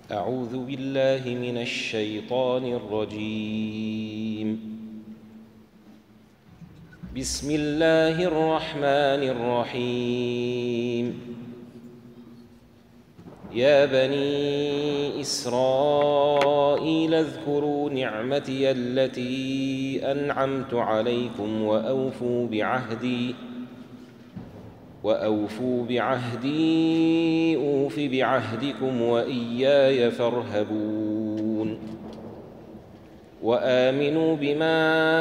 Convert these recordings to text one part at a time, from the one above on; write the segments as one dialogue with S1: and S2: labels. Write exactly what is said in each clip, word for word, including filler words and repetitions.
S1: أعوذ بالله من الشيطان الرجيم. بسم الله الرحمن الرحيم. يا بني إسرائيل اذكروا نعمتي التي أنعمت عليكم وأوفوا بعهدي وأوفوا بعهدي أوف بعهدكم وإياي فارهبون. وآمنوا بما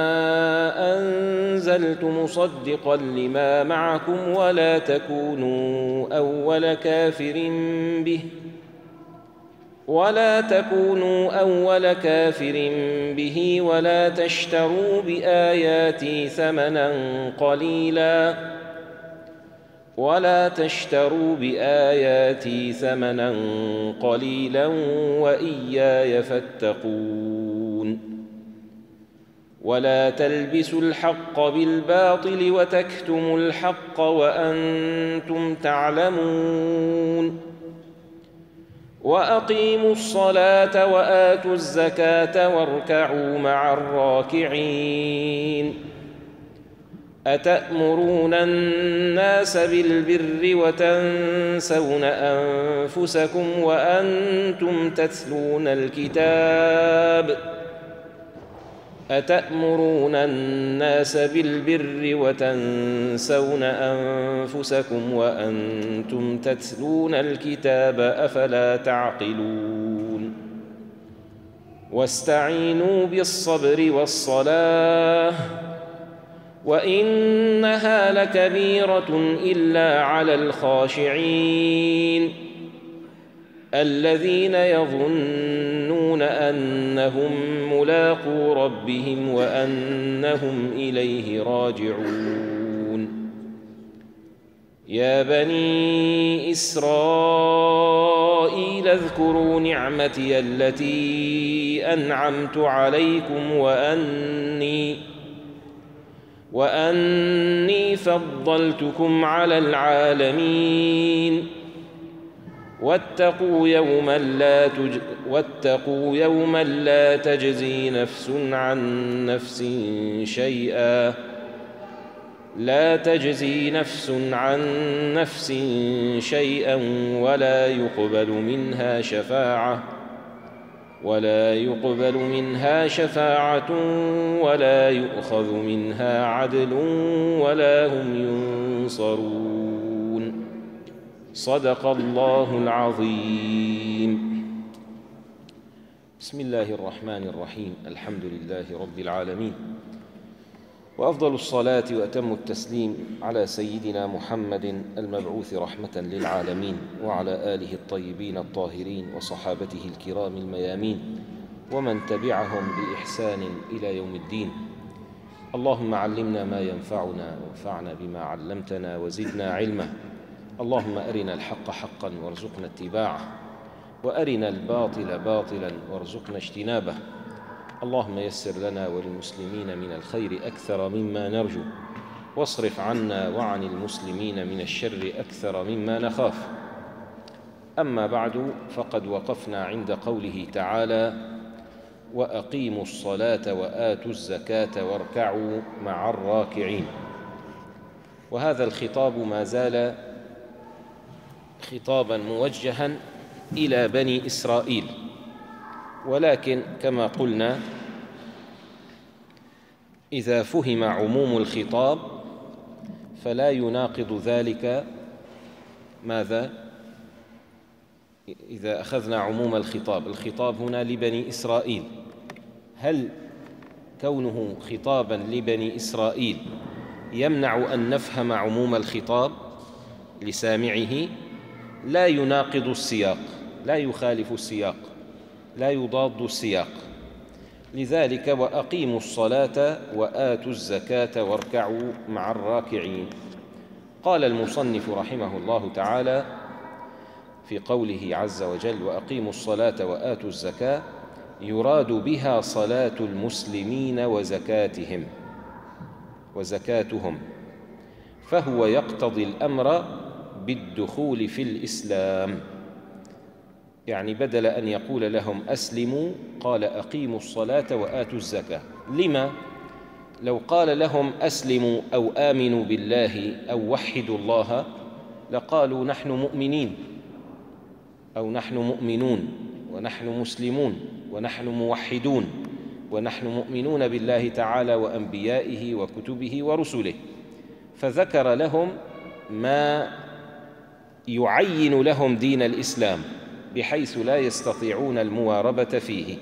S1: أنزلت مصدقا لما معكم ولا تكونوا أول كافر به ولا تكونوا أول كافر به ولا تشتروا بآياتي ثمنا قليلا ولا تشتروا بآياتي ثمنا قليلا وإياي فاتقون. ولا تلبسوا الحق بالباطل وتكتموا الحق وأنتم تعلمون. وأقيموا الصلاة وآتوا الزكاة واركعوا مع الراكعين. أتأمرون الناس بالبر وتنسون أنفسكم وأنتم تتلون الكتاب أتأمرون الناس بالبر وتنسون أنفسكم وأنتم تتلون الكتاب أفلا تعقلون. واستعينوا بالصبر والصلاة وإنها لكبيرة إلا على الخاشعين الذين يظنون أنهم ملاقو ربهم وأنهم إليه راجعون. يا بني إسرائيل اذكروا نعمتي التي أنعمت عليكم وأني وأني فضلتكم على العالمين. واتقوا يوما لا تج... واتقوا يوما لا تجزي نفس عن نفس شيئا لا تجزي نفس عن نفس شيئا ولا يقبل منها شفاعة ولا يقبل منها شفاعة ولا يؤخذ منها عدل ولا هم ينصرون. صدق الله العظيم. بسم الله الرحمن الرحيم. الحمد لله رب العالمين، وأفضل الصلاة وأتم التسليم على سيدنا محمد المبعوث رحمة للعالمين وعلى آله الطيبين الطاهرين وصحابته الكرام الميامين ومن تبعهم بإحسان إلى يوم الدين. اللهم علمنا ما ينفعنا وانفعنا بما علمتنا وزدنا علما. اللهم أرنا الحق حقا وارزقنا اتباعه وأرنا الباطل باطلا وارزقنا اجتنابه. اللهم يسر لنا وللمسلمين من الخير أكثر مما نرجو واصرف عنا وعن المسلمين من الشر أكثر مما نخاف. أما بعد، فقد وقفنا عند قوله تعالى: وأقيموا الصلاة وآتوا الزكاة واركعوا مع الراكعين. وهذا الخطاب ما زال خطابا موجها إلى بني إسرائيل، ولكن كما قلنا إذا فهم عموم الخطاب فلا يناقض ذلك ماذا؟ إذا أخذنا عموم الخطاب، الخطاب هنا لبني إسرائيل، هل كونه خطابا لبني إسرائيل يمنع أن نفهم عموم الخطاب لسامعه؟ لا يناقض السياق، لا يخالف السياق، لا يضاد السياق. لذلك وأقيموا الصلاة وآتوا الزكاة واركعوا مع الراكعين. قال المصنف رحمه الله تعالى في قوله عز وجل: وأقيموا الصلاة وآتوا الزكاة، يراد بها صلاة المسلمين وزكاتهم وزكاتهم فهو يقتضي الأمر بالدخول في الإسلام. يعني بدل أن يقول لهم أسلموا قال أقيموا الصلاة وآتوا الزكاة. لما؟ لو قال لهم أسلموا أو آمنوا بالله أو وحدوا الله لقالوا نحن مؤمنين أو نحن مؤمنون ونحن مسلمون ونحن موحدون ونحن مؤمنون بالله تعالى وأنبيائه وكتبه ورسله، فذكر لهم ما يعين لهم دين الإسلام بحيث لا يستطيعون المواربة فيه،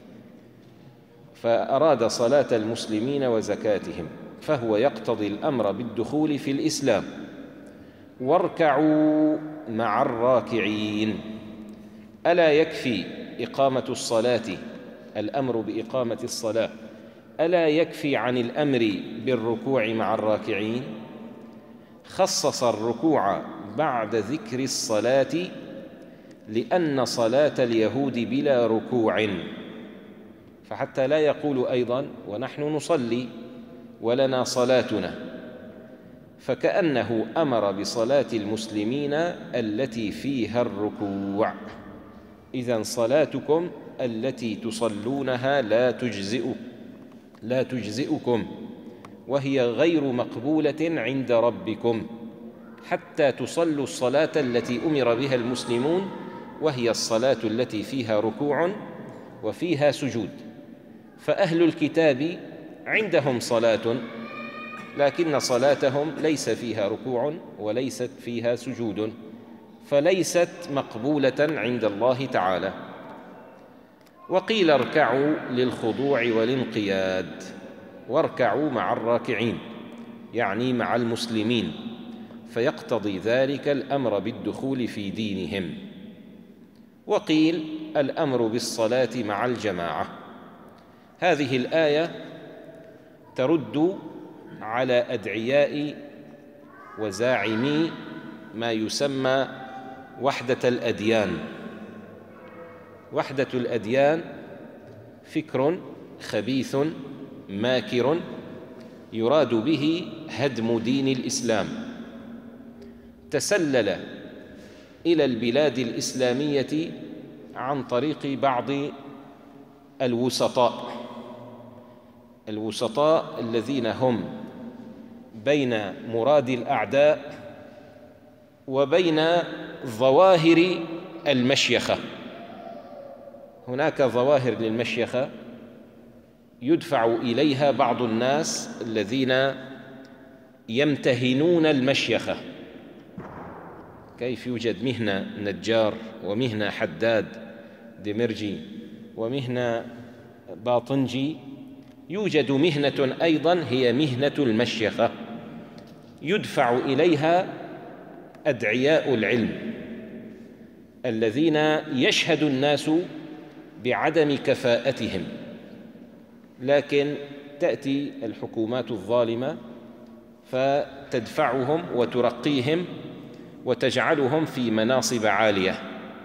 S1: فأراد صلاة المسلمين وزكاتهم، فهو يقتضي الأمر بالدخول في الإسلام. واركعوا مع الراكعين. ألا يكفي إقامة الصلاة، الأمر بإقامة الصلاة ألا يكفي عن الأمر بالركوع مع الراكعين؟ خصص الركوع بعد ذكر الصلاة لأن صلاة اليهود بلا ركوع، فحتى لا يقول أيضا ونحن نصلي ولنا صلاتنا، فكأنه أمر بصلاة المسلمين التي فيها الركوع. إذن صلاتكم التي تصلونها لا تجزئ لا تجزئكم وهي غير مقبولة عند ربكم حتى تصلوا الصلاة التي أمر بها المسلمون، وهي الصلاة التي فيها ركوع وفيها سجود. فأهل الكتاب عندهم صلاة لكن صلاتهم ليس فيها ركوع وليست فيها سجود، فليست مقبولة عند الله تعالى. وقيل اركعوا للخضوع والانقياد، واركعوا مع الراكعين يعني مع المسلمين، فيقتضي ذلك الأمر بالدخول في دينهم. وقيل الأمر بالصلاة مع الجماعة. هذه الآية ترد على أدعياء وزاعمي ما يسمى وحدة الأديان. وحدة الأديان فكر خبيث ماكر يراد به هدم دين الإسلام، تسلل إلى البلاد الإسلامية عن طريق بعض الوسطاء الوسطاء الذين هم بين مراد الأعداء وبين ظواهر المشيخة. هناك ظواهر للمشيخة يدفع إليها بعض الناس الذين يمتهنون المشيخة، كيف يوجد مهنة نجار ومهنة حداد دمرجي ومهنة باطنجي، يوجد مهنة أيضا هي مهنة المشيخة يدفع إليها أدعياء العلم الذين يشهد الناس بعدم كفاءتهم، لكن تأتي الحكومات الظالمة فتدفعهم وترقيهم وتجعلهم في مناصب عالية،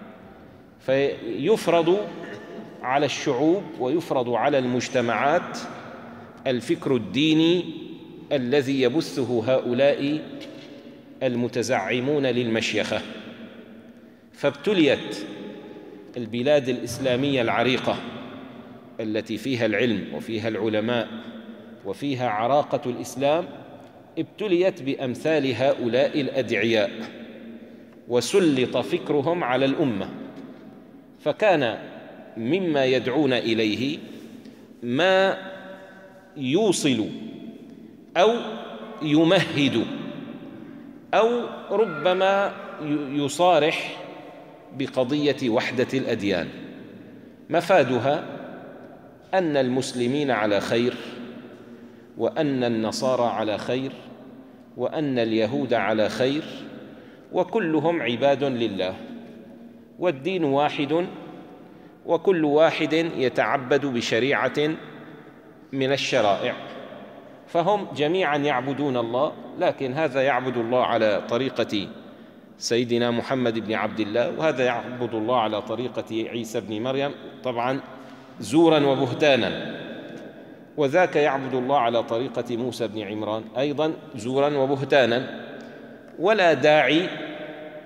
S1: فيفرض على الشعوب ويفرض على المجتمعات الفكر الديني الذي يبثه هؤلاء المتزعمون للمشيخة. فابتليت البلاد الإسلامية العريقة التي فيها العلم وفيها العلماء وفيها عراقة الإسلام، ابتليت بأمثال هؤلاء الأدعياء وسلط فكرهم على الأمة، فكان مما يدعون إليه ما يوصل أو يمهد أو ربما يصارح بقضية وحدة الأديان. مفادها أن المسلمين على خير، وأن النصارى على خير، وأن اليهود على خير، وكلهم عباد لله، والدين واحد، وكل واحد يتعبد بشريعة من الشرائع، فهم جميعا يعبدون الله، لكن هذا يعبد الله على طريقة سيدنا محمد بن عبد الله، وهذا يعبد الله على طريقة عيسى بن مريم، طبعا زورا وبهتانا، وذاك يعبد الله على طريقة موسى بن عمران أيضا زورا وبهتانا. ولا داعي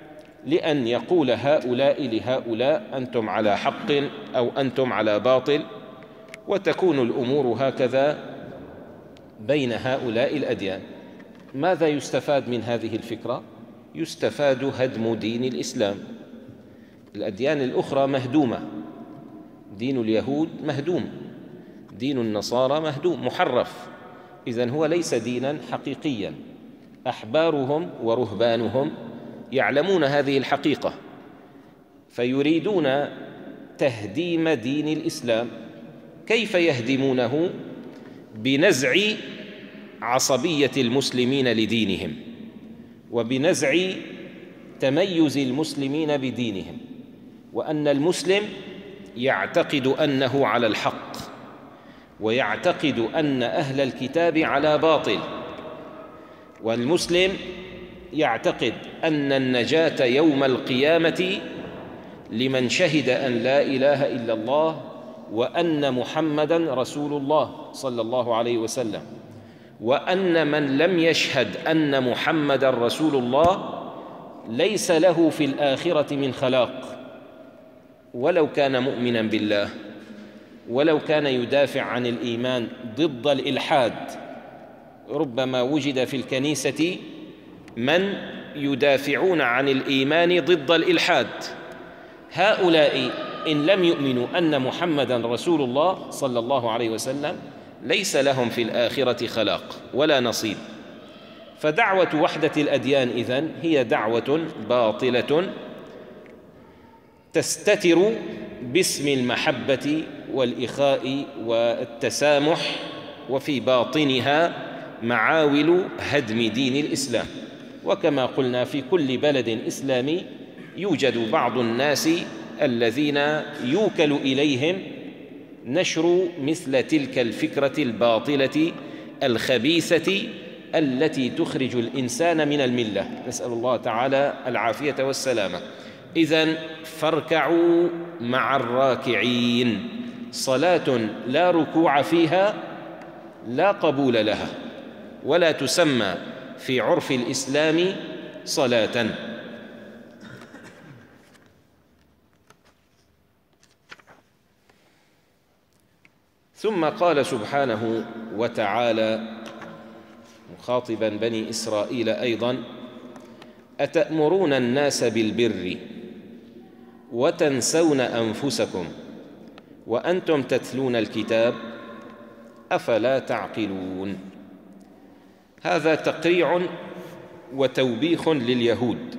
S1: لأن يقول هؤلاء لهؤلاء أنتم على حق أو أنتم على باطل، وتكون الأمور هكذا بين هؤلاء الأديان. ماذا يستفاد من هذه الفكرة؟ يستفاد هدم دين الإسلام. الأديان الأخرى مهدومة، دين اليهود مهدوم، دين النصارى مهدوم محرف، إذن هو ليس دينا حقيقيا. أحبارهم ورهبانهم يعلمون هذه الحقيقة، فيريدون تهديم دين الإسلام. كيف يهدمونه؟ بنزع عصبية المسلمين لدينهم، وبنزع تميز المسلمين بدينهم، وأن المسلم يعتقد أنه على الحق، ويعتقد أن أهل الكتاب على باطل، والمسلم يعتقد أن النجاة يوم القيامة لمن شهد أن لا إله إلا الله وأن محمدًا رسول الله صلى الله عليه وسلم، وأن من لم يشهد أن محمدًا رسول الله ليس له في الآخرة من خلاق، ولو كان مؤمنا بالله، ولو كان يدافع عن الإيمان ضد الإلحاد. ربما وجد في الكنيسة من يدافعون عن الإيمان ضد الإلحاد. هؤلاء إن لم يؤمنوا أن محمدًا رسول الله صلى الله عليه وسلم ليس لهم في الآخرة خلاق ولا نصيب. فدعوة وحدة الأديان إذن هي دعوة باطلة تستتر باسم المحبة والإخاء والتسامح، وفي باطنها معاول هدم دين الإسلام. وكما قلنا في كل بلد إسلامي يوجد بعض الناس الذين يوكل إليهم نشر مثل تلك الفكرة الباطلة الخبيثة التي تخرج الإنسان من الملة، نسأل الله تعالى العافية والسلامة. إذن فاركعوا مع الراكعين. صلاة لا ركوع فيها لا قبول لها، ولا تسمى في عرف الإسلام صلاة. ثم قال سبحانه وتعالى مخاطبا بني إسرائيل أيضا: أتأمرون الناس بالبر وتنسون أنفسكم وأنتم تتلون الكتاب أفلا تعقلون. هذا تقريع وتوبيخ لليهود.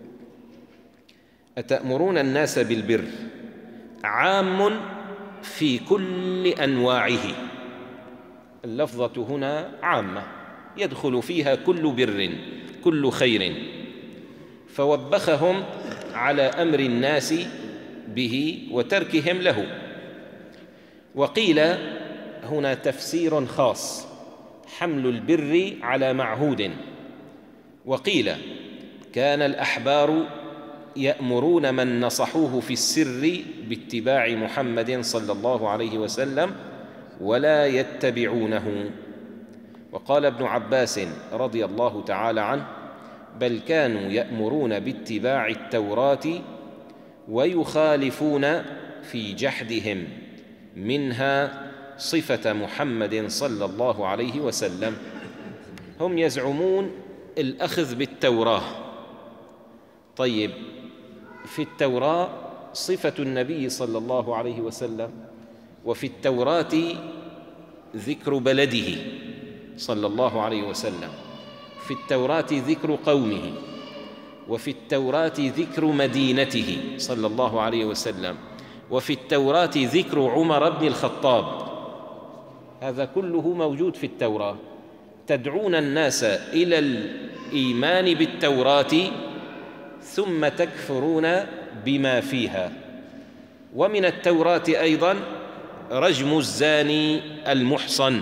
S1: أتأمرون الناس بالبر عام في كل أنواعه، اللفظة هنا عامة يدخل فيها كل بر كل خير، فوبخهم على أمر الناس به وتركهم له. وقيل هنا تفسير خاص، حمل البر على معهود. وقيل كان الأحبار يأمرون من نصحوه في السر باتباع محمد صلى الله عليه وسلم ولا يتبعونه. وقال ابن عباس رضي الله تعالى عنه: بل كانوا يأمرون باتباع التوراة ويخالفون في جحدهم منها صفة محمد صلى الله عليه وسلم. هم يزعمون الأخذ بالتوراة. طيب، في التوراة صفة النبي صلى الله عليه وسلم، وفي التوراة ذكر بلده صلى الله عليه وسلم، في التوراة ذكر قومه، وفي التوراة ذكر مدينته صلى الله عليه وسلم، وفي التوراة ذكر عمر بن الخطاب. هذا كله موجود في التوراة. تدعون الناس إلى الإيمان بالتوراة ثم تكفرون بما فيها. ومن التوراة أيضا رجم الزاني المحصن.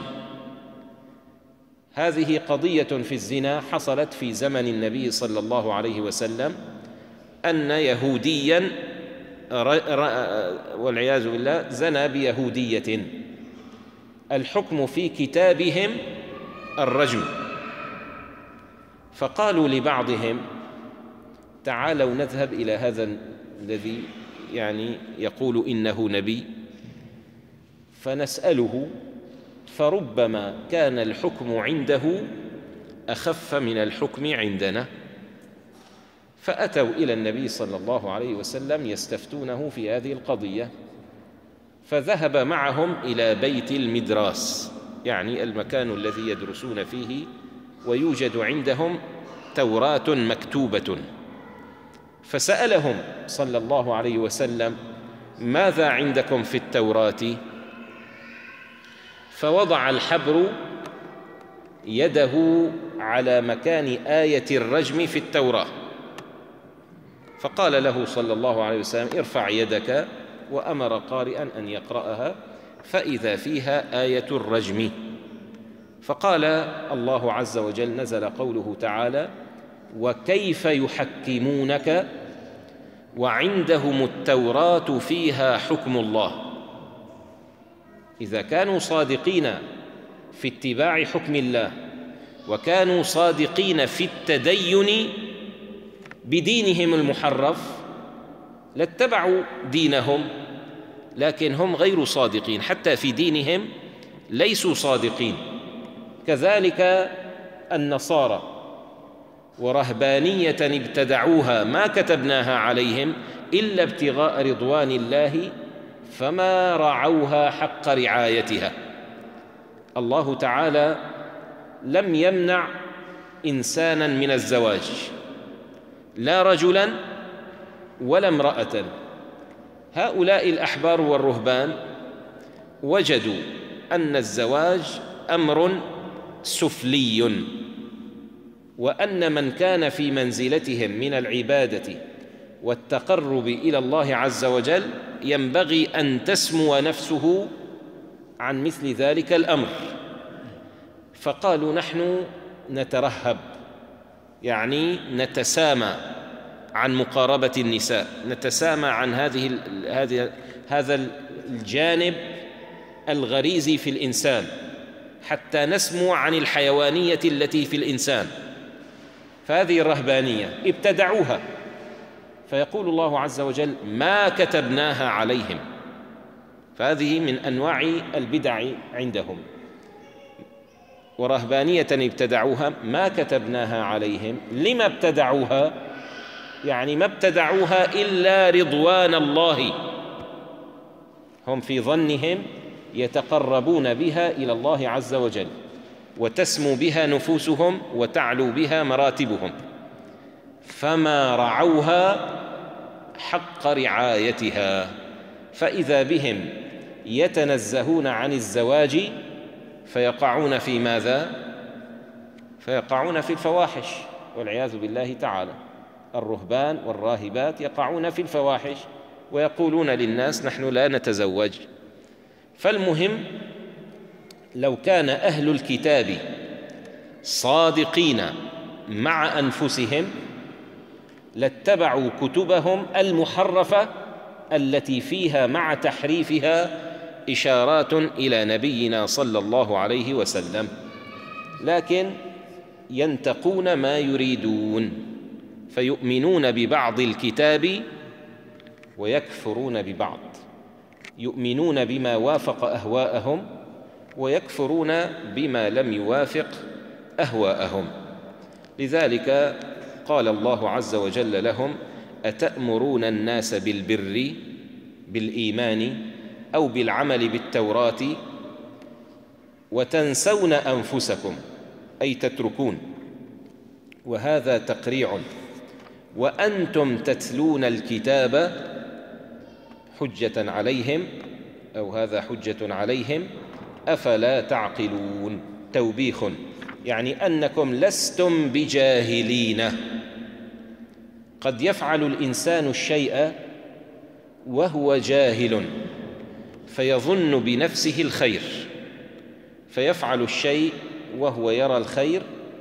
S1: هذه قضية في الزنا حصلت في زمن النبي صلى الله عليه وسلم، أن يهوديا والعياذ بالله زنى بيهودية، الحكم في كتابهم الرجم. فقالوا لبعضهم: تعالوا نذهب إلى هذا الذي يعني يقول إنه نبي فنسأله، فربما كان الحكم عنده أخف من الحكم عندنا. فأتوا إلى النبي صلى الله عليه وسلم يستفتونه في هذه القضية، فذهب معهم إلى بيت المدراس، يعني المكان الذي يدرسون فيه، ويوجد عندهم توراة مكتوبة. فسألهم صلى الله عليه وسلم: ماذا عندكم في التوراة؟ فوضع الحبر يده على مكان آية الرجم في التوراة، فقال له صلى الله عليه وسلم: ارفع يدك، وأمر قارئا أن يقرأها، فإذا فيها آية الرجم. فقال الله عز وجل: نزل قوله تعالى: وكيف يحكمونك وعندهم التوراة فيها حكم الله. إذا كانوا صادقين في اتباع حكم الله وكانوا صادقين في التدين بدينهم المحرف لاتبعوا دينهم، لكن هم غير صادقين، حتى في دينهم ليسوا صادقين. كذلك النصارى ورهبانية ابتدعوها ما كتبناها عليهم إلا ابتغاء رضوان الله فما رعوها حق رعايتها. الله تعالى لم يمنع إنسانا من الزواج، لا رجلا ولا امرأة. هؤلاء الأحبار والرهبان وجدوا أن الزواج أمر سفلي، وأن من كان في منزلتهم من العبادة والتقرب إلى الله عز وجل ينبغي أن تسمو نفسه عن مثل ذلك الأمر. فقالوا: نحن نترهب، يعني نتسامى عن مقاربة النساء، نتسامى عن هذه هذه هذا الجانب الغريزي في الإنسان، حتى نسمو عن الحيوانية التي في الإنسان. فهذه الرهبانية ابتدعوها، فيقول الله عز وجل: ما كتبناها عليهم. فهذه من أنواع البدع عندهم، ورهبانية ابتدعوها ما كتبناها عليهم. لما ابتدعوها؟ يعني ما ابتدعوها إلا رضوان الله، هم في ظنهم يتقربون بها إلى الله عز وجل، وتسمو بها نفوسهم وتعلو بها مراتبهم، فما رعوها حق رعايتها. فإذا بهم يتنزهون عن الزواج فيقعون في ماذا؟ فيقعون في الفواحش والعياذ بالله تعالى. الرهبان والراهبات يقعون في الفواحش ويقولون للناس: نحن لا نتزوج. فالمهم، لو كان أهل الكتاب صادقين مع أنفسهم لاتبعوا كتبهم المحرفة التي فيها مع تحريفها إشارات إلى نبينا صلى الله عليه وسلم، لكن ينتقون ما يريدون، فيؤمنون ببعض الكتاب ويكفرون ببعض، يؤمنون بما وافق أهواءهم ويكفرون بما لم يوافق أهواءهم. لذلك قال الله عز وجل لهم: أتأمرون الناس بالبر بالإيمان أو بالعمل بالتوراة وتنسون أنفسكم، أي تتركون، وهذا تقريع، وأنتم تتلون الكتاب حجة عليهم، أو هذا حجة عليهم، أفلا تعقلون. توبيخ، يعني أنكم لستم بجاهلين. قد يفعل الإنسان الشيء وهو جاهل فيظن بنفسه الخير، فيفعل الشيء وهو يرى الخير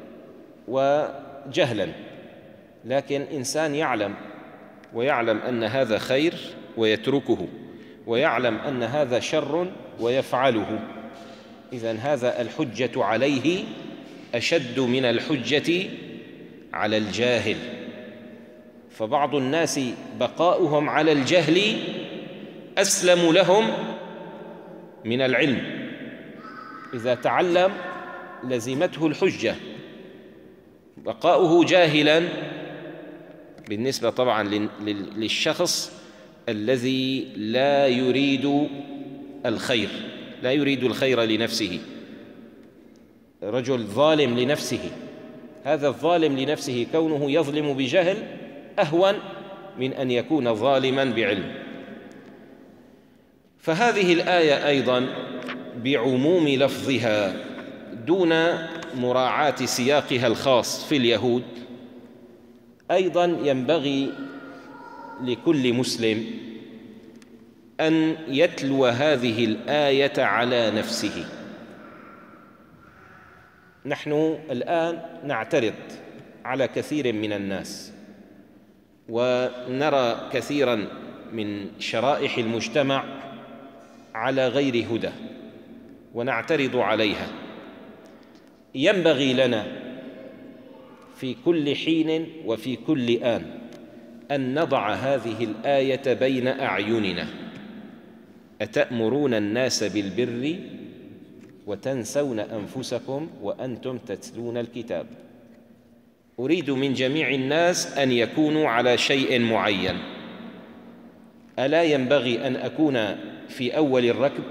S1: وجهلا، لكن إنسان يعلم ويعلم أن هذا خير ويتركه، ويعلم أن هذا شر ويفعله. إذن هذا الحجة عليه أشد من الحجة على الجاهل. فبعض الناس بقاؤهم على الجهل أسلم لهم من العلم. إذا تعلم لزمته الحجة. بقاؤه جاهلا بالنسبة طبعا للشخص الذي لا يريد الخير، لا يريد الخير لنفسه، رجل ظالم لنفسه، هذا الظالم لنفسه كونه يظلم بجهل أهون من أن يكون ظالما بعلم. فهذه الآية أيضا بعموم لفظها دون مراعاة سياقها الخاص في اليهود أيضا ينبغي لكل مسلم أن يتلو هذه الآية على نفسه. نحن الآن نعترض على كثير من الناس ونرى كثيرا من شرائح المجتمع على غير هدى ونعترض عليها. ينبغي لنا في كل حين وفي كل آن أن نضع هذه الآية بين أعيننا: أتأمرون الناس بالبر وتنسون أنفسكم وأنتم تتلون الكتاب. أريد من جميع الناس أن يكونوا على شيء معين. ألا ينبغي أن أكون في أول الركب؟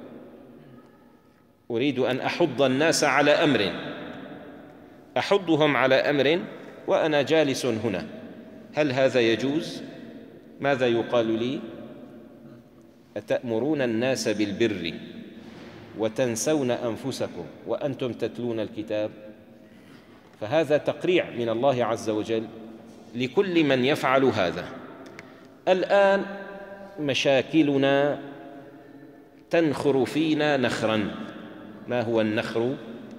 S1: أريد أن أحض الناس على أمر، أحضهم على أمر وأنا جالس هنا. هل هذا يجوز؟ ماذا يقال لي؟ أتأمرون الناس بالبر وتنسون أنفسكم وأنتم تتلون الكتاب. فهذا تقريع من الله عز وجل لكل من يفعل هذا. الآن مشاكلنا تنخر فينا نخرا. ما هو النخر؟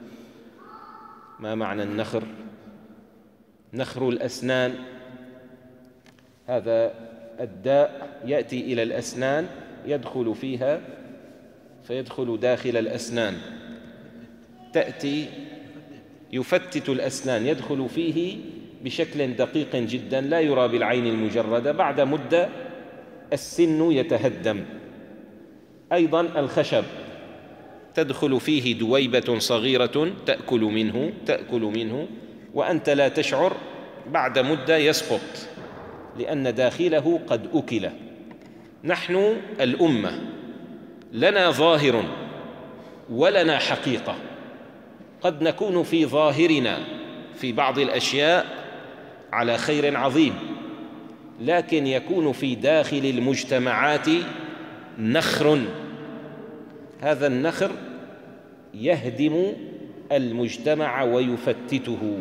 S1: ما معنى النخر؟ نخر الأسنان، هذا الداء يأتي إلى الأسنان يدخل فيها فيدخل داخل الأسنان، تأتي يفتت الأسنان، يدخل فيه بشكل دقيق جدا لا يرى بالعين المجردة. بعد مدة السن يتهدم. أيضا الخشب تدخل فيه دويبة صغيرة تأكل منه تأكل منه وأنت لا تشعر، بعد مدة يسقط لأن داخله قد أكل. نحن الأمة لنا ظاهر ولنا حقيقة. قد نكون في ظاهرنا في بعض الأشياء على خير عظيم، لكن يكون في داخل المجتمعات نخر. هذا النخر يهدم المجتمع ويفتته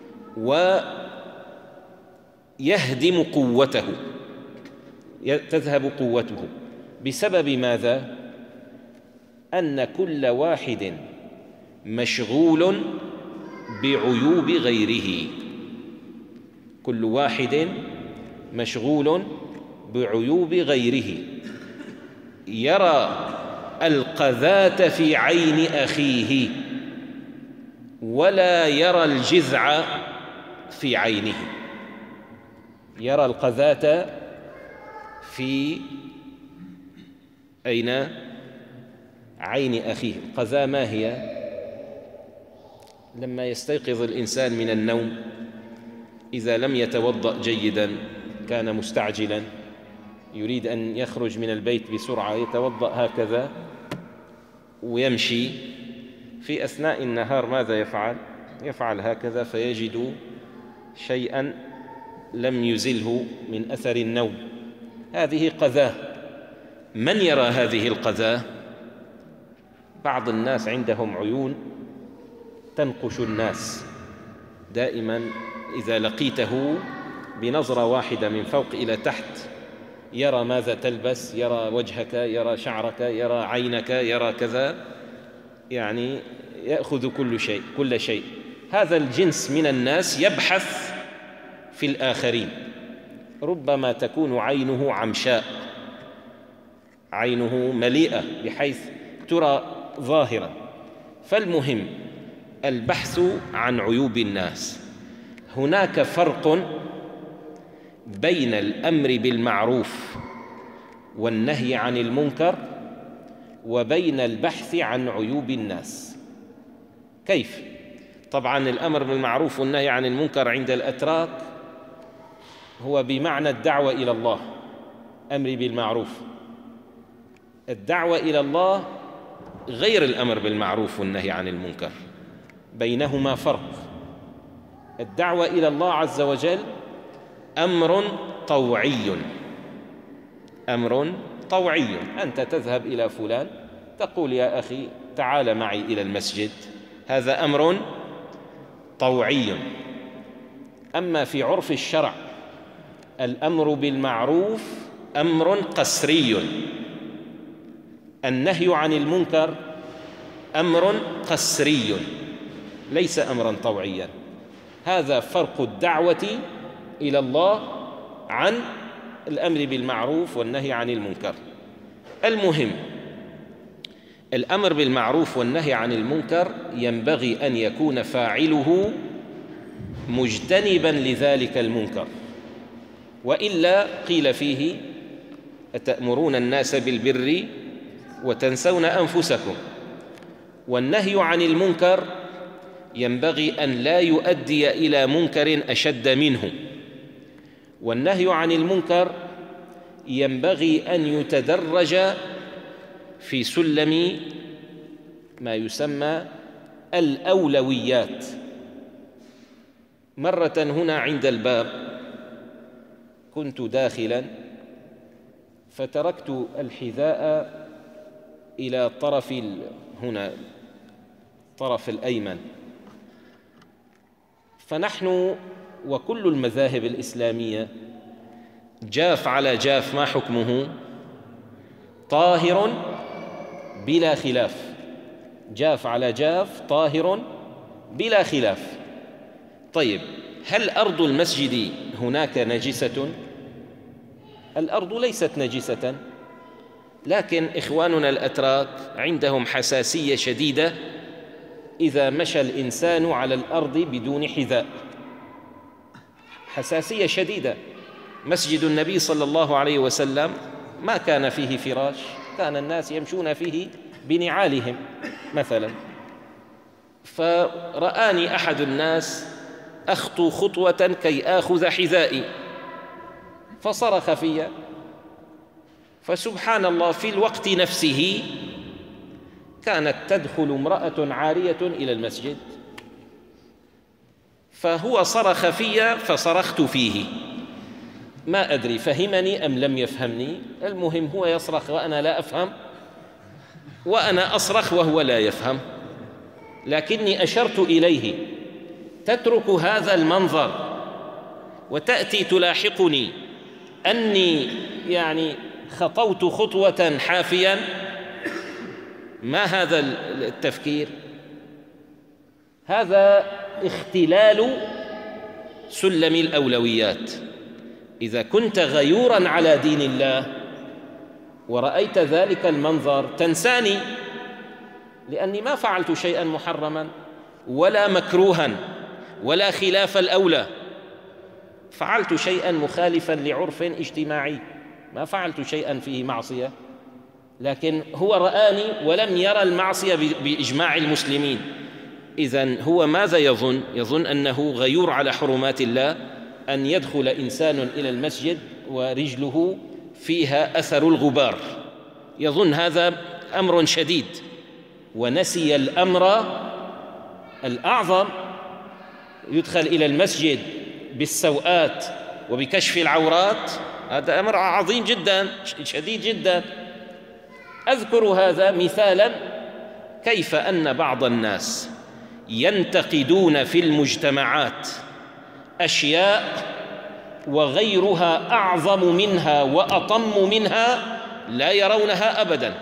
S1: ويهدم قوته، تذهب قوته. بسبب ماذا؟ أن كل واحد مشغول بعيوب غيره. كل واحد مشغول بعيوب غيره، يرى القذاة في عين أخيه ولا يرى الجذع في عينه. يرى القذاة في أين؟ عين أخيه. القذاة ما هي؟ لما يستيقظ الإنسان من النوم إذا لم يتوضأ جيدا، كان مستعجلا يريد أن يخرج من البيت بسرعة، يتوضأ هكذا ويمشي. في أثناء النهار ماذا يفعل؟ يفعل هكذا فيجد شيئا لم يزله من أثر النوم. هذه قذاة. من يرى هذه القذاة؟ بعض الناس عندهم عيون تنقش الناس دائما. إذا لقيته بنظرة واحدة من فوق إلى تحت يرى ماذا تلبس، يرى وجهك، يرى شعرك، يرى عينك، يرى كذا، يعني يأخذ كل شيء كل شيء. هذا الجنس من الناس يبحث في الآخرين. ربما تكون عينه عمشاء، عينه مليئة بحيث ترى ظاهرا. فالمهم البحث عن عيوب الناس. هناك فرق بين الأمر بالمعروف والنهي عن المنكر وبين البحث عن عيوب الناس. كيف؟ طبعا الأمر بالمعروف والنهي عن المنكر عند الأتراك هو بمعنى الدعوة إلى الله، أمر بالمعروف. الدعوة إلى الله غير الأمر بالمعروف والنهي عن المنكر، بينهما فرق. الدعوة إلى الله عز وجل أمر طوعي، أمر طوعي. أنت تذهب إلى فلان تقول يا أخي تعال معي إلى المسجد، هذا أمر طوعي. أما في عرف الشرع الأمر بالمعروف أمر قسري، النهي عن المنكر أمر قسري ليس أمرا طوعيا. هذا فرق الدعوة إلى الله عن الأمر بالمعروف والنهي عن المنكر. المهم، الأمر بالمعروف والنهي عن المنكر ينبغي أن يكون فاعله مجتنبا لذلك المنكر، وإلا قيل فيه أتأمرون الناس بالبر وتنسون أنفسكم. والنهي عن المنكر ينبغي أن لا يؤدي إلى منكر أشد منه، والنهي عن المنكر ينبغي أن يتدرج في سلم ما يسمى الأولويات. مرة هنا عند الباب كنت داخلا فتركت الحذاء إلى طرف هنا الطرف الأيمن، فنحن وكل المذاهب الإسلامية جاف على جاف ما حكمه؟ طاهر بلا خلاف، جاف على جاف طاهر بلا خلاف. طيب، هل أرض المسجد هناك نجسة؟ الأرض ليست نجسة، لكن إخواننا الأتراك عندهم حساسية شديدة إذا مشى الإنسان على الأرض بدون حذاء، حساسية شديدة. مسجد النبي صلى الله عليه وسلم ما كان فيه فراش، كان الناس يمشون فيه بنعالهم مثلا. فرآني أحد الناس أخطو خطوة كي آخذ حذائي فصرخ في، فسبحان الله في الوقت نفسه كانت تدخل امرأة عارية إلى المسجد، فهو صرخ في فصرخت فيه، ما أدري فهمني أم لم يفهمني. المهم هو يصرخ وأنا لا أفهم، وأنا أصرخ وهو لا يفهم، لكني أشرت إليه تترك هذا المنظر وتأتي تلاحقني أني يعني خطوت خطوة حافيا. ما هذا التفكير؟ هذا اختلال سلم الأولويات. إذا كنت غيورا على دين الله ورأيت ذلك المنظر تنساني، لأني ما فعلت شيئا محرما ولا مكروها ولا خلاف الأولى، فعلت شيئا مخالفا لعرف اجتماعي، ما فعلت شيئا فيه معصية، لكن هو رآني ولم يرى المعصية بإجماع المسلمين. إذن هو ماذا يظن؟ يظن أنه غيور على حرمات الله، أن يدخل إنسان إلى المسجد ورجله فيها أثر الغبار، يظن هذا أمر شديد، ونسي الأمر الأعظم. يدخل إلى المسجد بالسوءات وبكشف العورات، هذا أمر عظيم جدا شديد جدا. أذكر هذا مثالا كيف أن بعض الناس ينتقدون في المجتمعات أشياء وغيرها أعظم منها وأطم منها لا يرونها أبدا.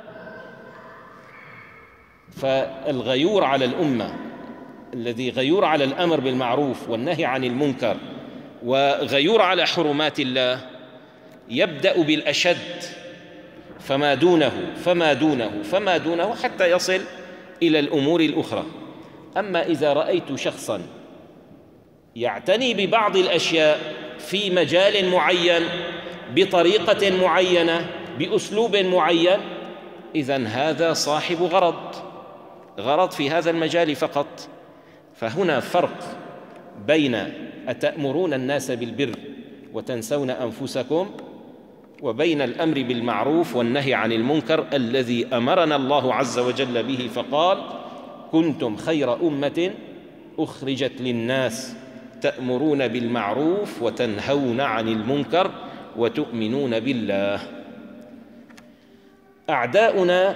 S1: فالغيور على الأمة، الذي غيور على الأمر بالمعروف والنهي عن المنكر وغيور على حرمات الله، يبدأ بالأشد فما دونه فما دونه فما دونه حتى يصل إلى الأمور الأخرى. أما إذا رأيت شخصا يعتني ببعض الأشياء في مجال معين بطريقة معينة بأسلوب معين، إذن هذا صاحب غرض غرض في هذا المجال فقط. فهنا فرق بين أتأمرون الناس بالبر وتنسون أنفسكم وبين الأمر بالمعروف والنهي عن المنكر الذي أمرنا الله عز وجل به، فقال: كنتم خير أمة أخرجت للناس تأمرون بالمعروف وتنهون عن المنكر وتؤمنون بالله. أعداؤنا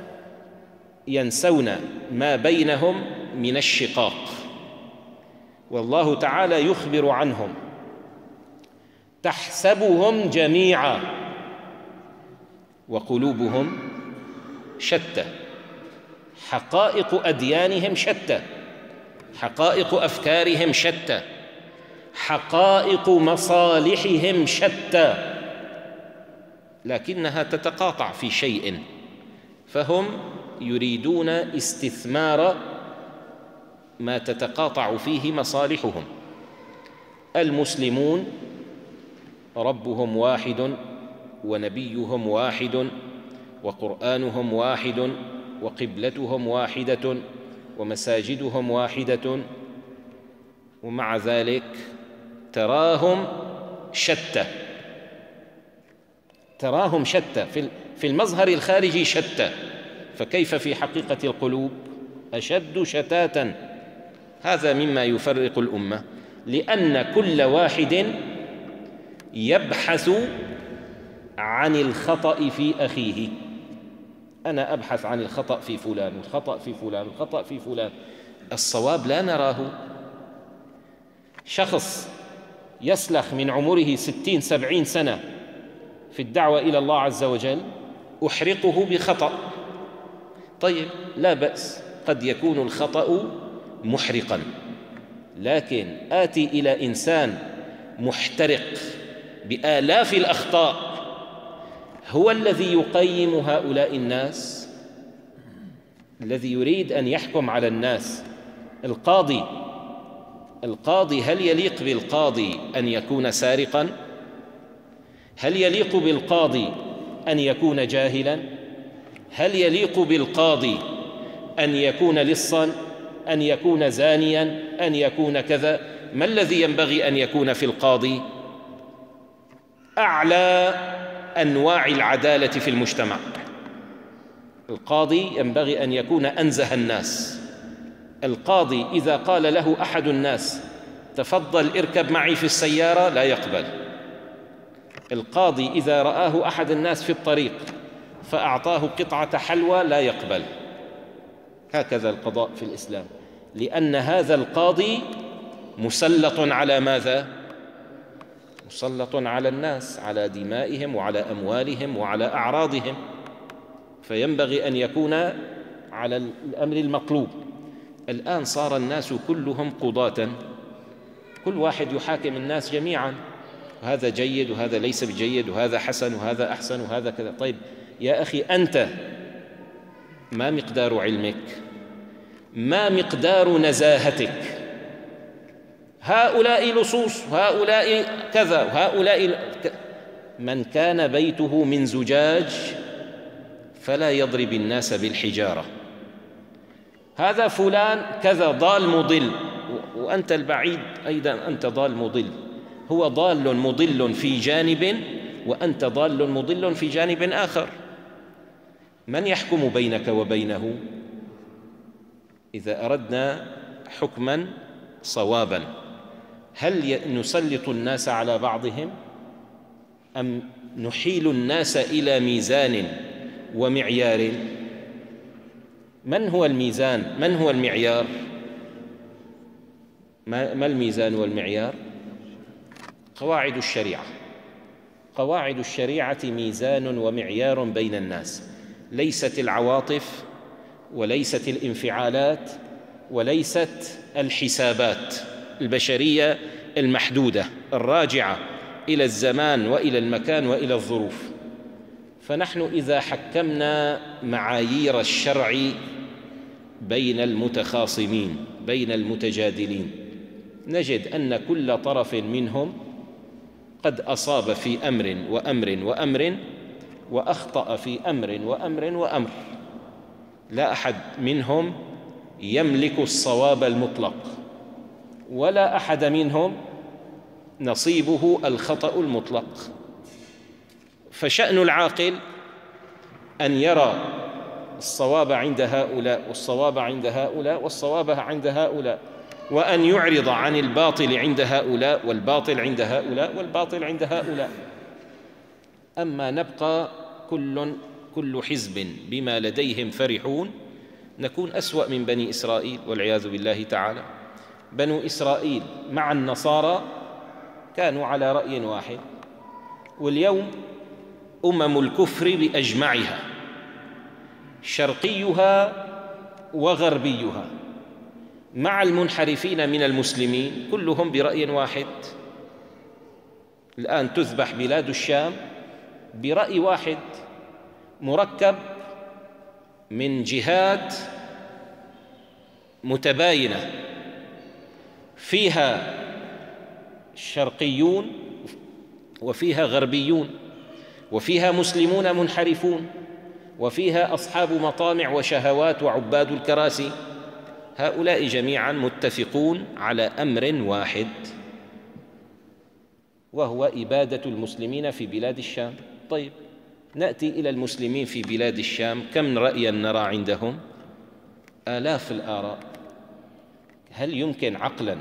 S1: ينسون ما بينهم من الشقاق، والله تعالى يخبر عنهم: تحسبهم جميعا وقلوبهم شتى. حقائق أديانهم شتى، حقائق أفكارهم شتى، حقائق مصالحهم شتى، لكنها تتقاطع في شيء، فهم يريدون استثمار ما تتقاطع فيه مصالحهم. المسلمون ربهم واحد ونبيهم واحد وقرآنهم واحد وقبلتهم واحدة ومساجدهم واحدة، ومع ذلك تراهم شتى، تراهم شتى في المظهر الخارجي شتى، فكيف في حقيقة القلوب؟ أشد شتاتا. هذا مما يفرق الأمة، لأن كل واحد يبحث عن الخطأ في أخيه. أنا أبحث عن الخطأ في فلان، الخطأ في فلان، الخطأ في فلان، الصواب لا نراه. شخص يسلخ من عمره ستين سبعين سنة في الدعوة إلى الله عز وجل، أحرقه بخطأ. طيب، لا بأس، قد يكون الخطأ محرقا، لكن آتي إلى إنسان محترق بآلاف الأخطاء هو الذي يقيم هؤلاء الناس، الذي يريد أن يحكم على الناس. القاضي القاضي هل يليق بالقاضي أن يكون سارقا؟ هل يليق بالقاضي أن يكون جاهلا؟ هل يليق بالقاضي أن يكون لصا، أن يكون زانيا، أن يكون كذا؟ ما الذي ينبغي أن يكون في القاضي؟ أعلى أنواع العدالة في المجتمع. القاضي ينبغي أن يكون أنزه الناس. القاضي إذا قال له أحد الناس: تفضل اركب معي في السيارة، لا يقبل. القاضي إذا رآه أحد الناس في الطريق فأعطاه قطعة حلوى، لا يقبل. هكذا القضاء في الإسلام، لأن هذا القاضي مسلط على ماذا؟ مسلط على الناس، على دمائهم وعلى أموالهم وعلى أعراضهم، فينبغي أن يكون على الأمر المطلوب. الآن صار الناس كلهم قضاة، كل واحد يحاكم الناس جميعا، وهذا جيد وهذا ليس بجيد، وهذا حسن وهذا أحسن وهذا كذا. طيب يا أخي، أنت ما مقدار علمك؟ ما مقدار نزاهتك؟ هؤلاء لصوص، هؤلاء كذا، وهؤلاء ك... من كان بيته من زجاج فلا يضرب الناس بالحجارة. هذا فلان كذا ضال مضل، وأنت البعيد أيضا أنت ضال مضل. هو ضال مضل في جانب وأنت ضال مضل في جانب آخر. من يحكم بينك وبينه؟ إذا أردنا حكما صوابا، هل نسلط الناس على بعضهم أم نحيل الناس إلى ميزان ومعيار؟ من هو الميزان؟ من هو المعيار؟ ما الميزان والمعيار؟ قواعد الشريعة. قواعد الشريعة ميزان ومعيار بين الناس، ليست العواطف وليست الانفعالات وليست الحسابات البشرية المحدودة الراجعة إلى الزمان وإلى المكان وإلى الظروف. فنحن إذا حكمنا معايير الشرع بين المتخاصمين، بين المتجادلين، نجد أن كل طرف منهم قد أصاب في أمر وأمر وأمر وأخطأ في أمر وأمر وأمر، لا أحد منهم يملك الصواب المطلق، ولا أحد منهم نصيبه الخطأ المطلق. فشأن العاقل أن يرى الصواب عند هؤلاء والصواب عند هؤلاء والصواب عند هؤلاء، وأن يعرض عن الباطل عند هؤلاء والباطل عند هؤلاء والباطل عند هؤلاء. أما نبقى كل كل حزب بما لديهم فرحون، نكون أسوأ من بني إسرائيل والعياذ بالله تعالى. بنو إسرائيل مع النصارى كانوا على رأي واحد، واليوم أمم الكفر بأجمعها شرقيها وغربيها مع المنحرفين من المسلمين كلهم برأي واحد. الآن تذبح بلاد الشام برأي واحد مركب من جهات متباينة، فيها شرقيون وفيها غربيون، وفيها مسلمون منحرفون، وفيها أصحاب مطامع وشهوات وعباد الكراسي. هؤلاء جميعا متفقون على أمر واحد، وهو إبادة المسلمين في بلاد الشام. طيب، نأتي إلى المسلمين في بلاد الشام، كم رأيا نرى عندهم؟ آلاف الآراء. هل يمكن عقلا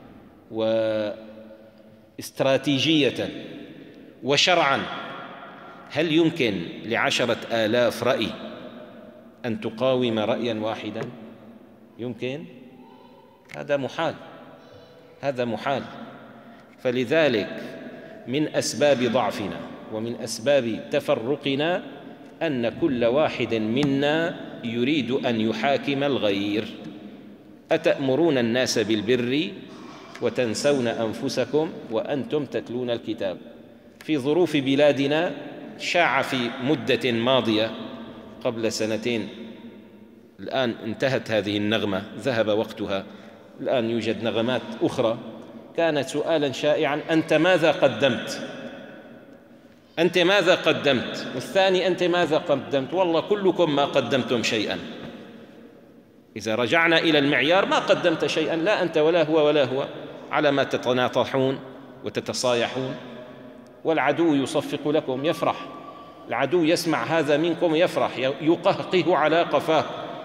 S1: واستراتيجية وشرعا، هل يمكن لعشرة آلاف رأي أن تقاوم رأيا واحدا؟ يمكن؟ هذا محال، هذا محال. فلذلك من أسباب ضعفنا ومن أسباب تفرقنا أن كل واحد منا يريد أن يحاكم الغير. أتأمرون الناس بالبر وتنسون أنفسكم وأنتم تتلون الكتاب. في ظروف بلادنا شاع في مدة ماضية قبل سنتين، الآن انتهت هذه النغمة، ذهب وقتها، الآن يوجد نغمات أخرى، كانت سؤالا شائعا: أنت ماذا قدمت؟ أنت ماذا قدمت؟ والثاني: أنت ماذا قدمت؟ والله كلكم ما قدمتم شيئا. إذا رجعنا إلى المعيار ما قدمت شيئا، لا أنت ولا هو ولا هو، على ما تتناطحون وتتصايحون. والعدو يصفق لكم، يفرح، العدو يسمع هذا منكم يفرح، يقهقه على قفاه،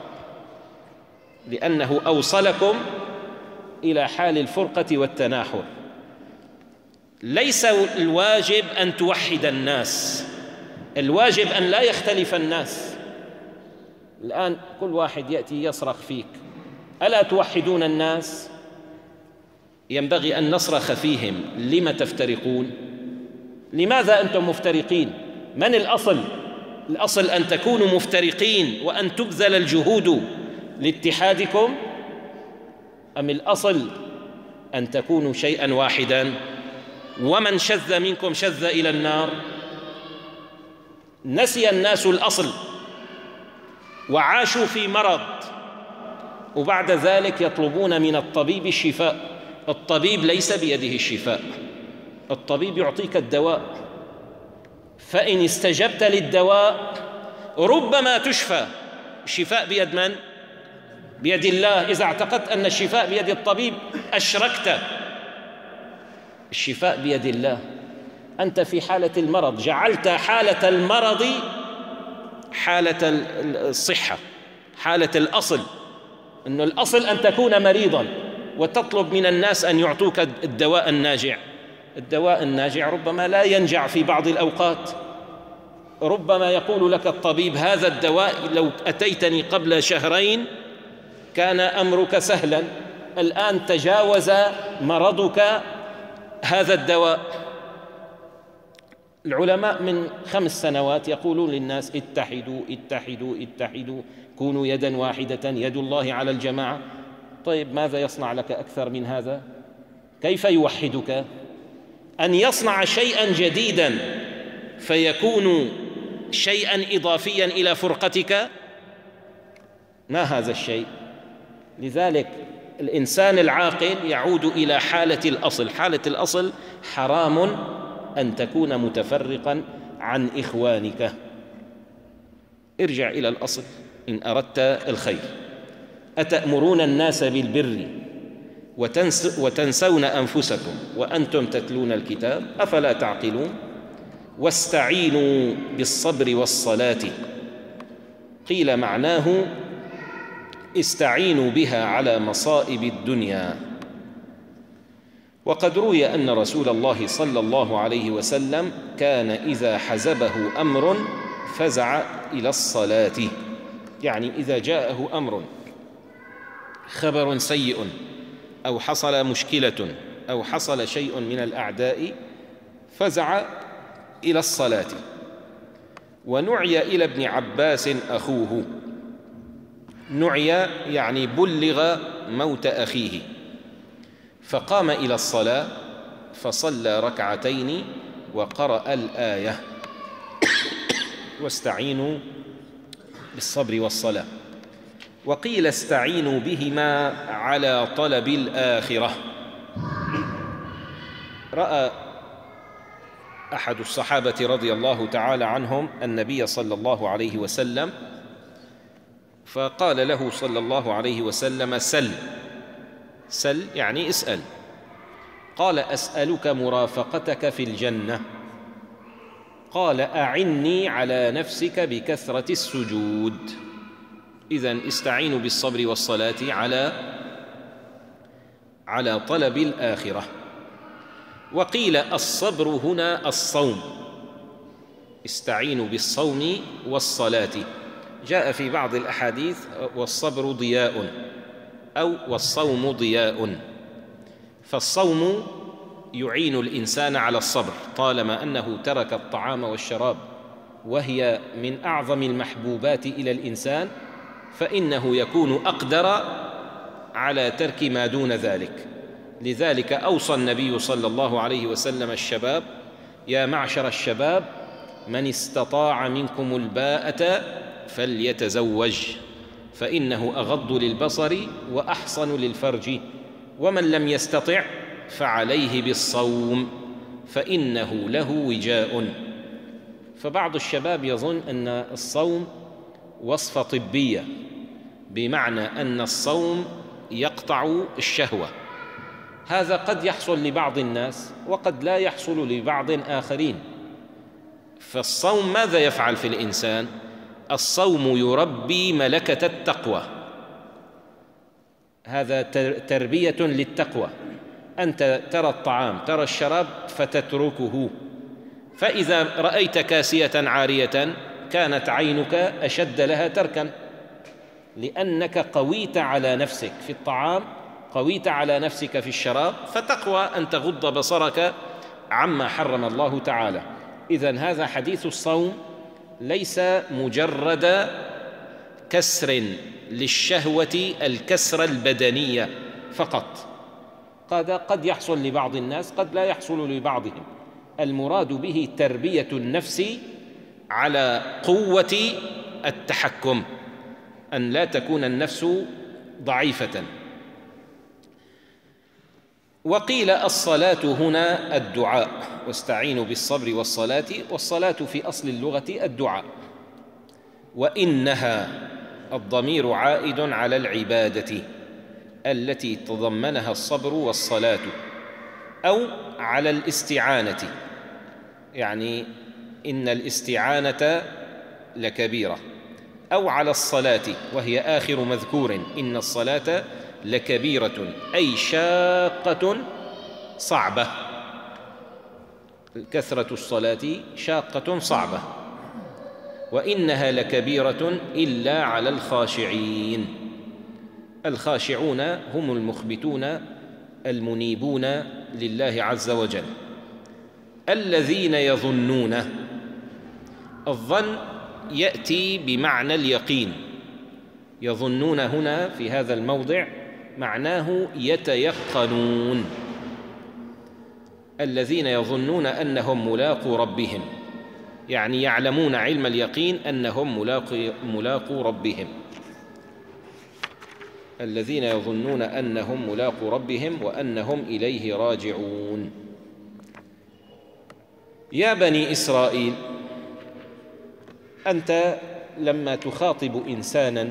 S1: لأنه أوصلكم إلى حال الفرقة والتناحر. ليس الواجب أن توحد الناس، الواجب أن لا يختلف الناس. الآن كل واحد يأتي يصرخ فيك: ألا توحدون الناس؟ ينبغي أن نصرخ فيهم: لم تفترقون؟ لماذا أنتم مفترقين؟ من الأصل؟ الأصل أن تكونوا مفترقين وأن تبذل الجهود لاتحادكم، أم الأصل أن تكونوا شيئا واحدا؟ ومن شذ منكم شذ إلى النار. نسي الناس الأصل وعاشوا في مرض، وبعد ذلك يطلبون من الطبيب الشفاء. الطبيب ليس بيده الشفاء، الطبيب يعطيك الدواء، فإن استجبت للدواء ربما تشفى. الشفاء بيد من؟ بيد الله. إذا اعتقدت أن الشفاء بيد الطبيب أشركت. الشفاء بيد الله. أنت في حالة المرض جعلت حالة المرض حالة الصحة، حالة الأصل، أن الأصل أن تكون مريضا وتطلب من الناس أن يعطوك الدواء الناجع. الدواء الناجع ربما لا ينجع في بعض الأوقات، ربما يقول لك الطبيب: هذا الدواء لو أتيتني قبل شهرين كان أمرك سهلا، الآن تجاوز مرضك هذا الدواء. العلماء من خمس سنوات يقولون للناس: اتحدوا اتحدوا اتحدوا، كونوا يدا واحدة، يد الله على الجماعة. طيب، ماذا يصنع لك أكثر من هذا؟ كيف يوحدك؟ أن يصنع شيئا جديدا فيكون شيئا إضافيا إلى فرقتك؟ ما هذا الشيء؟ لذلك الإنسان العاقل يعود إلى حالة الأصل. حالة الأصل: حرام أن تكون متفرقا عن إخوانك. ارجع إلى الأصل إن أردت الخير. أتأمرون الناس بالبر وتنس وتنسون أنفسكم وأنتم تتلون الكتاب أفلا تعقلون؟ واستعينوا بالصبر والصلاة. قيل معناه استعينوا بها على مصائب الدنيا. وقد روي أن رسول الله صلى الله عليه وسلم كان إذا حزبه أمر فزع إلى الصلاة، يعني إذا جاءه أمر خبر سيء أو حصل مشكلة أو حصل شيء من الأعداء فزع إلى الصلاة. ونعي إلى ابن عباس أخوه، نعي يعني بلغ موت أخيه، فقام إلى الصلاة فصلى ركعتين وقرأ الآية واستعينوا بالصبر والصلاة. وقيل استعينوا بهما على طلب الآخرة. رأى أحد الصحابة رضي الله تعالى عنهم النبي صلى الله عليه وسلم فقال له صلى الله عليه وسلم سل. سل يعني اسأل. قال أسألك مرافقتك في الجنة. قال أعني على نفسك بكثرة السجود. إذن استعينوا بالصبر والصلاة على على طلب الآخرة. وقيل الصبر هنا الصوم، استعينوا بالصوم والصلاة. جاء في بعض الأحاديث والصبر ضياء أو والصوم ضياء. فالصوم يعين الإنسان على الصبر طالما أنه ترك الطعام والشراب وهي من أعظم المحبوبات إلى الإنسان، فإنه يكون أقدر على ترك ما دون ذلك. لذلك أوصى النبي صلى الله عليه وسلم الشباب: يا معشر الشباب من استطاع منكم الباءة فليتزوج فإنه أغض للبصر وأحصن للفرج، ومن لم يستطع فعليه بالصوم فإنه له وجاء. فبعض الشباب يظن أن الصوم وصفة طبية، بمعنى أن الصوم يقطع الشهوة. هذا قد يحصل لبعض الناس وقد لا يحصل لبعض آخرين. فالصوم ماذا يفعل في الإنسان؟ الصوم يربي ملكة التقوى، هذا تربية للتقوى. أنت ترى الطعام ترى الشراب فتتركه، فإذا رأيت كاسية عارية كانت عينك أشد لها تركا، لأنك قويت على نفسك في الطعام، قويت على نفسك في الشراب، فتقوى أن تغض بصرك عما حرم الله تعالى. إذن هذا حديث الصوم ليس مجرد كسر للشهوة الكسر البدنية فقط، قد قد يحصل لبعض الناس قد لا يحصل لبعضهم. المراد به تربية النفس على قوة التحكم، أن لا تكون النفس ضعيفة. وقيل الصلاة هنا الدعاء، واستعينوا بالصبر والصلاة، والصلاة في أصل اللغة الدعاء. وإنها الضمير عائد على العبادة التي تضمنها الصبر والصلاة، أو على الاستعانة، يعني إن الاستعانة لكبيرة، أو على الصلاة وهي آخر مذكور، إن الصلاة لكبيرة أي شاقة صعبة. كثرة الصلاة شاقة صعبة. وإنها لكبيرة إلا على الخاشعين. الخاشعون هم المخبتون المنيبون لله عز وجل، الذين يظنون. الظن يأتي بمعنى اليقين. يظنون هنا في هذا الموضع معناه يتيقنون. الذين يظنون أنهم ملاقو ربهم، يعني يعلمون علم اليقين أنهم ملاقو ربهم. الذين يظنون أنهم ملاقو ربهم وأنهم إليه راجعون. يا بني إسرائيل. أنت لما تخاطب إنسانا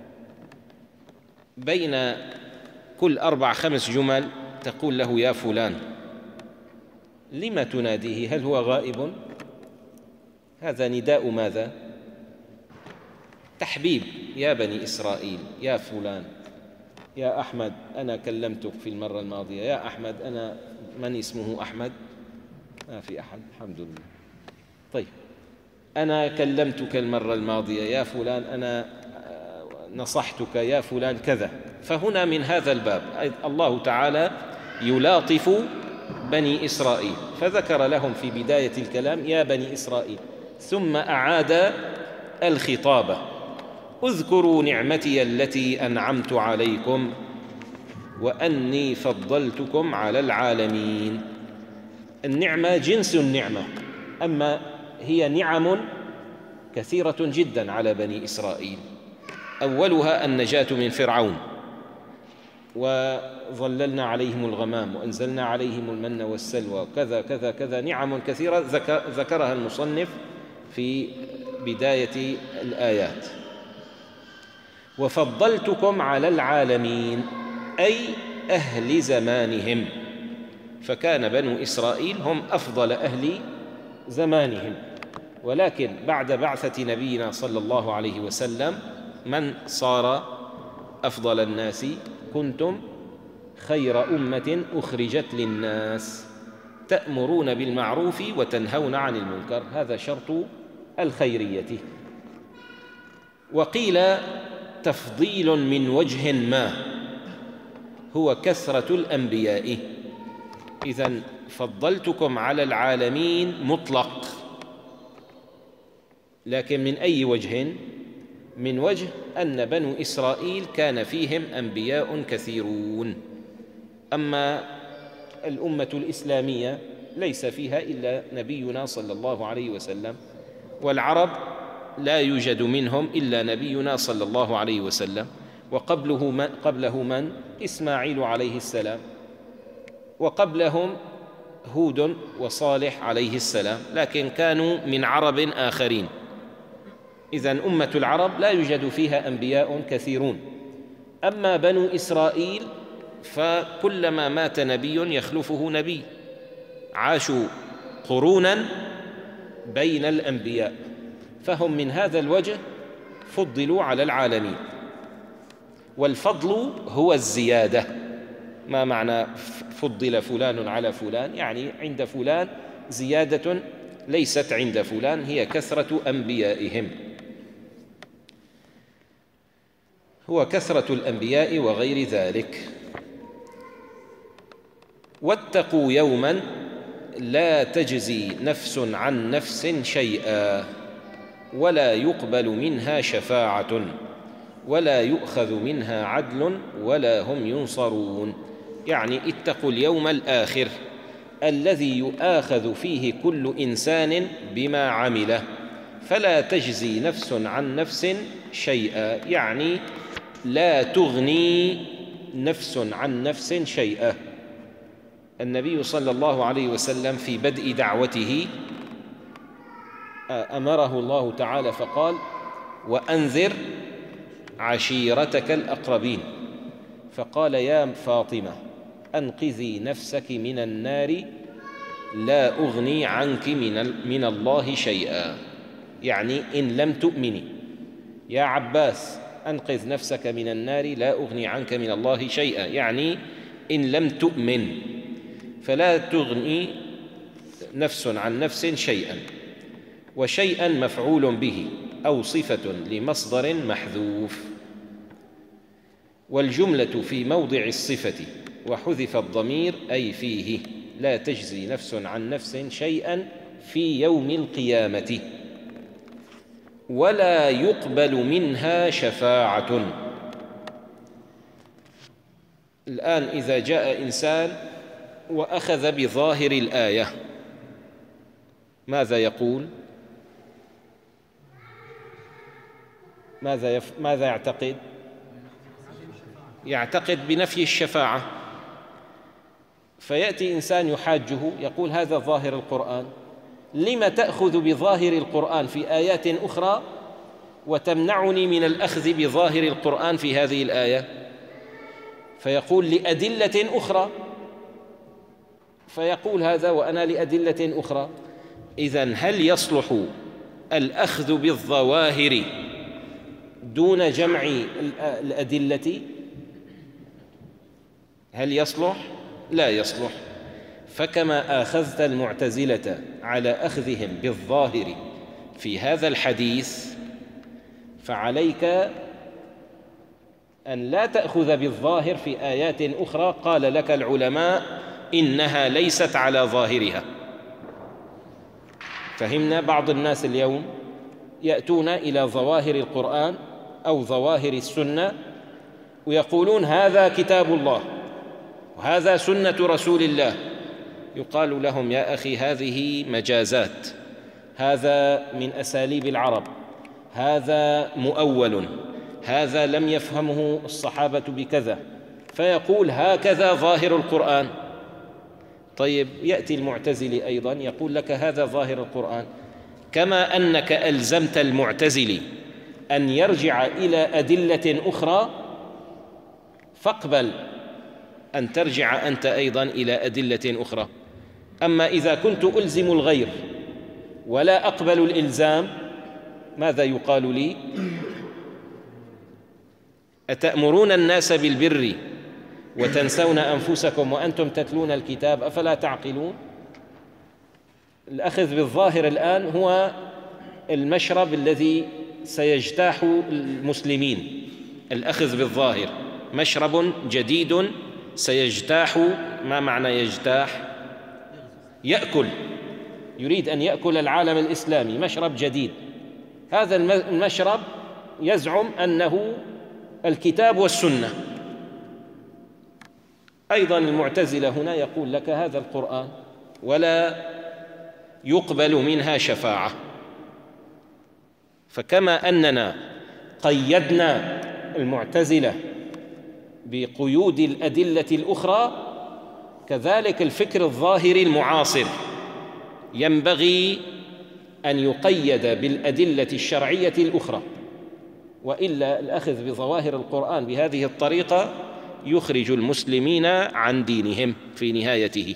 S1: بين كل أربع خمس جمل تقول له يا فلان، لما تناديه؟ هل هو غائب؟ هذا نداء ماذا؟ تحبيب. يا بني إسرائيل، يا فلان، يا أحمد أنا كلمتك في المرة الماضية. يا أحمد، أنا من اسمه أحمد؟ ما في أحد، الحمد لله. طيب، أنا كلمتك المرة الماضية. يا فلان، أنا نصحتك. يا فلان كذا. فهنا من هذا الباب الله تعالى يلاطف بني إسرائيل، فذكر لهم في بداية الكلام يا بني إسرائيل، ثم أعاد الخطابة: اذكروا نعمتي التي أنعمت عليكم وأني فضلتكم على العالمين. النعمة جنس النعمة، أما هي نعم كثيرة جدا على بني إسرائيل. أولها النجاة من فرعون، وظللنا عليهم الغمام وأنزلنا عليهم المن والسلوى، كذا كذا كذا، نعم كثيرة ذكرها المصنف في بداية الآيات. وفضلتكم على العالمين، أي أهل زمانهم، فكان بنو إسرائيل هم أفضل أهل زمانهم. ولكن بعد بعثة نبينا صلى الله عليه وسلم من صار أفضل الناس؟ كنتم خير أمة أخرجت للناس تأمرون بالمعروف وتنهون عن المنكر، هذا شرط الخيرية. وقيل تفضيل من وجه ما هو كثرة الأنبياء. إذن فضلتكم على العالمين مطلق، لكن من أي وجه؟ من وجه أن بنو إسرائيل كان فيهم أنبياء كثيرون، أما الأمة الإسلامية ليس فيها إلا نبينا صلى الله عليه وسلم، والعرب لا يوجد منهم إلا نبينا صلى الله عليه وسلم، وقبله من, قبله من؟ إسماعيل عليه السلام، وقبلهم هود وصالح عليه السلام، لكن كانوا من عرب آخرين. إذن أمة العرب لا يوجد فيها أنبياء كثيرون. أما بنو إسرائيل فكلما مات نبي يخلفه نبي، عاشوا قرونا بين الأنبياء، فهم من هذا الوجه فضلوا على العالمين. والفضل هو الزيادة. ما معنى فضل فلان على فلان؟ يعني عند فلان زيادة ليست عند فلان، هي كثرة أنبيائهم، هو كثرة الأنبياء وغير ذلك. واتقوا يوما لا تجزي نفس عن نفس شيئا ولا يقبل منها شفاعة ولا يؤخذ منها عدل ولا هم ينصرون. يعني اتقوا اليوم الآخر الذي يؤاخذ فيه كل إنسان بما عمله، فلا تجزي نفس عن نفس شيئا، يعني لا تغني نفس عن نفس شيئا. النبي صلى الله عليه وسلم في بدء دعوته أمره الله تعالى فقال: وأنذر عشيرتك الأقربين. فقال: يا فاطمة أنقذي نفسك من النار لا أغني عنك من, من الله شيئا، يعني إن لم تؤمني. يا عباس أنقذ نفسك من النار لا أغني عنك من الله شيئا، يعني إن لم تؤمن، فلا تغني نفس عن نفس شيئا. وشيئا مفعول به أو صفة لمصدر محذوف، والجملة في موضع الصفة وحذف الضمير أي فيه. لا تجزي نفس عن نفس شيئا في يوم القيامة ولا يقبل منها شفاعة. الآن إذا جاء إنسان وأخذ بظاهر الآية ماذا يقول؟ ماذا, يف... ماذا يعتقد؟ يعتقد بنفي الشفاعة. فيأتي إنسان يحاجه يقول: هذا ظاهر القرآن، لم تأخذ بظاهر القرآن في آيات أخرى وتمنعني من الأخذ بظاهر القرآن في هذه الآية؟ فيقول لأدلة أخرى، فيقول هذا وأنا لأدلة أخرى. إذن هل يصلح الأخذ بالظواهر دون جمع الأدلة؟ هل يصلح؟ لا يصلح. فكما آخذت المعتزلة على أخذهم بالظاهر في هذا الحديث، فعليك أن لا تأخذ بالظاهر في آيات أخرى قال لك العلماء إنها ليست على ظاهرها. فهمنا؟ بعض الناس اليوم يأتون إلى ظواهر القرآن أو ظواهر السنة ويقولون هذا كتاب الله وهذا سنة رسول الله. يقال لهم يا أخي هذه مجازات، هذا من أساليب العرب، هذا مؤول، هذا لم يفهمه الصحابة بكذا، فيقول هكذا ظاهر القرآن. طيب يأتي المعتزلي أيضا يقول لك هذا ظاهر القرآن، كما أنك ألزمت المعتزلي أن يرجع إلى أدلة أخرى، فاقبل أن ترجع أنت أيضا إلى أدلة أخرى. أما إذا كنت ألزم الغير ولا أقبل الإلزام، ماذا يقال لي؟ أتأمرون الناس بالبر وتنسون أنفسكم وأنتم تتلون الكتاب أفلا تعقلون؟ الأخذ بالظاهر الآن هو المشرب الذي سيجتاح المسلمين. الأخذ بالظاهر مشرب جديد سيجتاح. ما معنى يجتاح؟ يأكل، يريد أن يأكل العالم الإسلامي، مشرب جديد. هذا المشرب يزعم أنه الكتاب والسنة. أيضا المعتزلة هنا يقول لك هذا القرآن ولا يقبل منها شفاعة. فكما أننا قيدنا المعتزلة بقيود الأدلة الأخرى، كذلك الفكر الظاهري المعاصر ينبغي أن يقيد بالأدلة الشرعية الأخرى، وإلا الأخذ بظواهر القرآن بهذه الطريقة يخرج المسلمين عن دينهم في نهايته.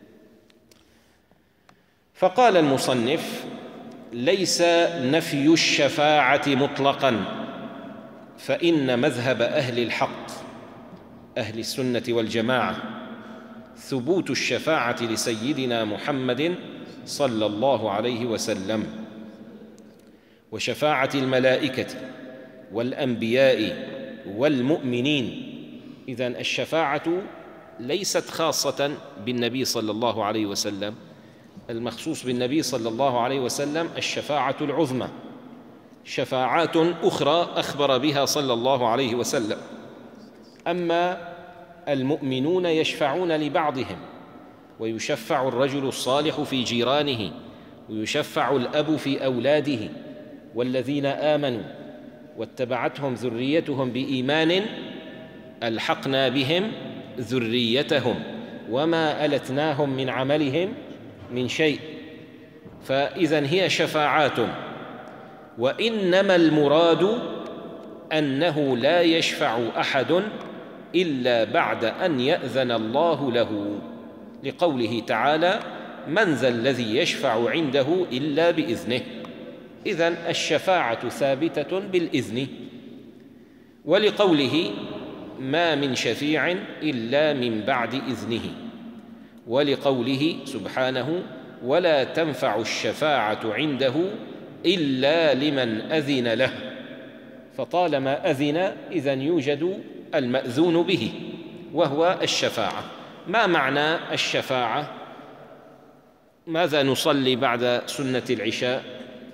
S1: فقال المصنف: ليس نفي الشفاعة مطلقاً، فإن مذهب أهل الحق أهل السنة والجماعة ثبوت الشفاعة لسيدنا محمد صلى الله عليه وسلم، وشفاعة الملائكة والأنبياء والمؤمنين. إذن الشفاعة ليست خاصة بالنبي صلى الله عليه وسلم، المخصوص بالنبي صلى الله عليه وسلم الشفاعة العظمى. شفاعات أخرى أخبر بها صلى الله عليه وسلم. أما المؤمنون يشفعون لبعضهم، ويشفع الرجل الصالح في جيرانه، ويشفع الأب في أولاده، والذين آمنوا واتبعتهم ذريتهم بإيمان ألحقنا بهم ذريتهم وما ألتناهم من عملهم من شيء. فإذن هي شفاعات، وإنما المراد أنه لا يشفع أحد إلا بعد أن يأذن الله له، لقوله تعالى: من ذا الذي يشفع عنده إلا بإذنه. إذن الشفاعة ثابتة بالإذن. ولقوله: ما من شفيع إلا من بعد إذنه. ولقوله سبحانه: ولا تنفع الشفاعة عنده إلا لمن أذن له. فطالما أذن إذن يوجد المأذون به، وهو الشفاعة. ما معنى الشفاعة؟ ماذا نصلي بعد سنة العشاء؟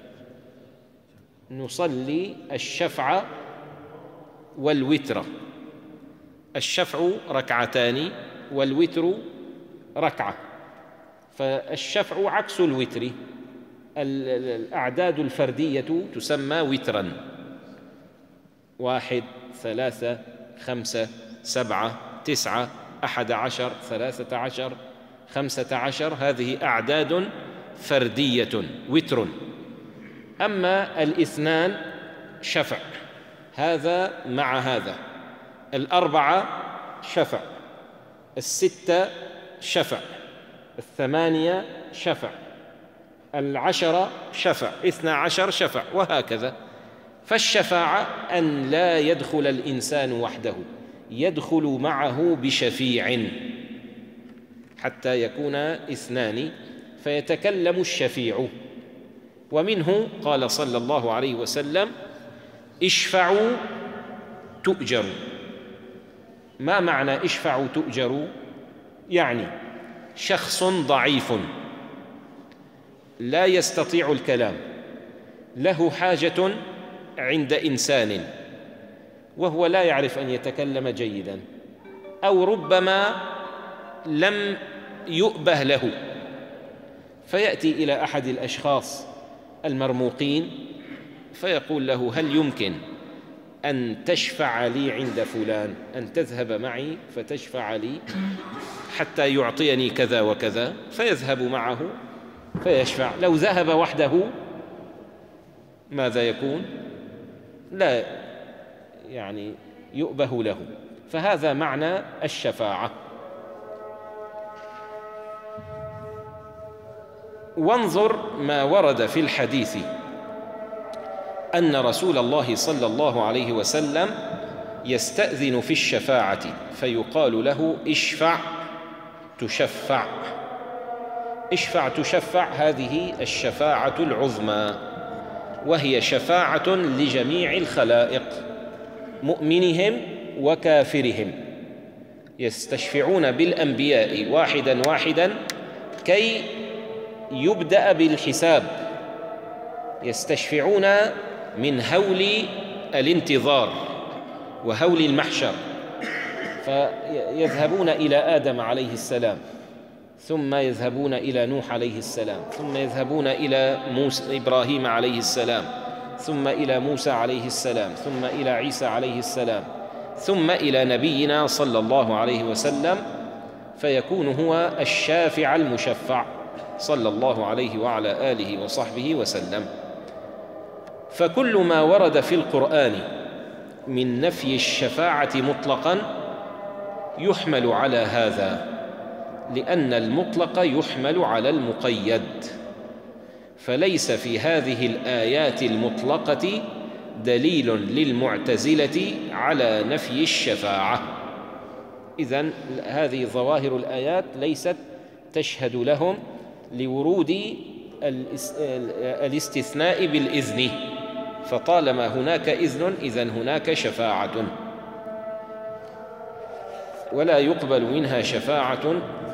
S1: نصلي الشفع والوتر. الشفع ركعتان والوتر ركعة، فالشفع عكس الوتر. الأعداد الفردية تسمى وتراً: واحد، ثلاثة، خمسة، سبعة، تسعة، أحد عشر، ثلاثة عشر، خمسة عشر. هذه أعداد فردية وتر. أما الاثنان شفع، هذا مع هذا. الأربعة شفع، الستة شفع، الثمانية شفع، العشرة شفع، اثنا عشر شفع، وهكذا. فالشفاعة أن لا يدخل الإنسان وحده، يدخل معه بشفيع حتى يكون اثنان فيتكلم الشفيع. ومنه قال صلى الله عليه وسلم: اشفعوا تؤجروا. ما معنى اشفعوا تؤجروا؟ يعني شخص ضعيف لا يستطيع الكلام، له حاجة عند إنسان وهو لا يعرف أن يتكلم جيداً، أو ربما لم يؤبه له، فيأتي إلى أحد الأشخاص المرموقين فيقول له: هل يمكن أن تشفع لي عند فلان، أن تذهب معي فتشفع لي حتى يعطيني كذا وكذا؟ فيذهب معه فيشفع. لو ذهب وحده ماذا يكون؟ لا يعني يؤبه له. فهذا معنى الشفاعة. وانظر ما ورد في الحديث أن رسول الله صلى الله عليه وسلم يستأذن في الشفاعة فيقال له: اشفع تشفع. اشفع تشفع، هذه الشفاعة العظمى، وهي شفاعة لجميع الخلائق مؤمنهم وكافرهم، يستشفعون بالأنبياء واحدا واحدا كي يبدأ بالحساب، يستشفعون من هول الانتظار وهول المحشر، فيذهبون إلى آدم عليه السلام، ثم يذهبون إلى نوح عليه السلام، ثم يذهبون إلى موسى إبراهيم عليه السلام، ثم إلى موسى عليه السلام، ثم إلى عيسى عليه السلام، ثم إلى نبينا صلى الله عليه وسلم، فيكون هو الشافع المشفع صلى الله عليه وعلى آله وصحبه وسلم. فكل ما ورد في القرآن من نفي الشفاعة مطلقاً يحمل على هذا، لأن المطلق يحمل على المقيد، فليس في هذه الآيات المطلقة دليل للمعتزلة على نفي الشفاعة. إذن هذه ظواهر الآيات ليست تشهد لهم لورود الاستثناء بالإذن، فطالما هناك إذن إذن هناك شفاعة، ولا يقبل منها شفاعة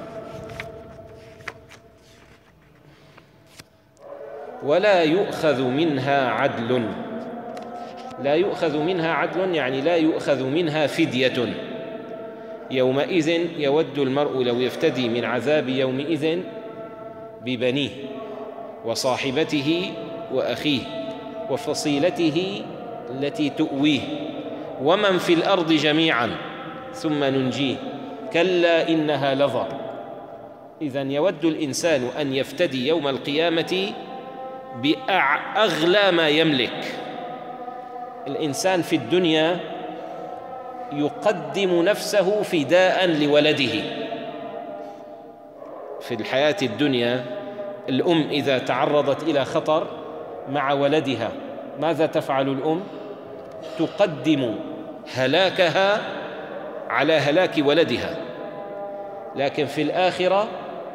S1: ولا يؤخذ منها عدل. لا يؤخذ منها عدل يعني لا يؤخذ منها فدية. يومئذ يود المرء لو يفتدي من عذاب يومئذ ببنيه وصاحبته وأخيه وفصيلته التي تؤويه ومن في الأرض جميعا ثم ننجيه كلا إنها لظى. إذن يود الإنسان أن يفتدي يوم القيامة بأغلى ما يملك. الإنسان في الدنيا يقدم نفسه فداء لولده. في الحياة الدنيا الأم إذا تعرضت إلى خطر مع ولدها ماذا تفعل الأم؟ تقدم هلاكها على هلاك ولدها. لكن في الآخرة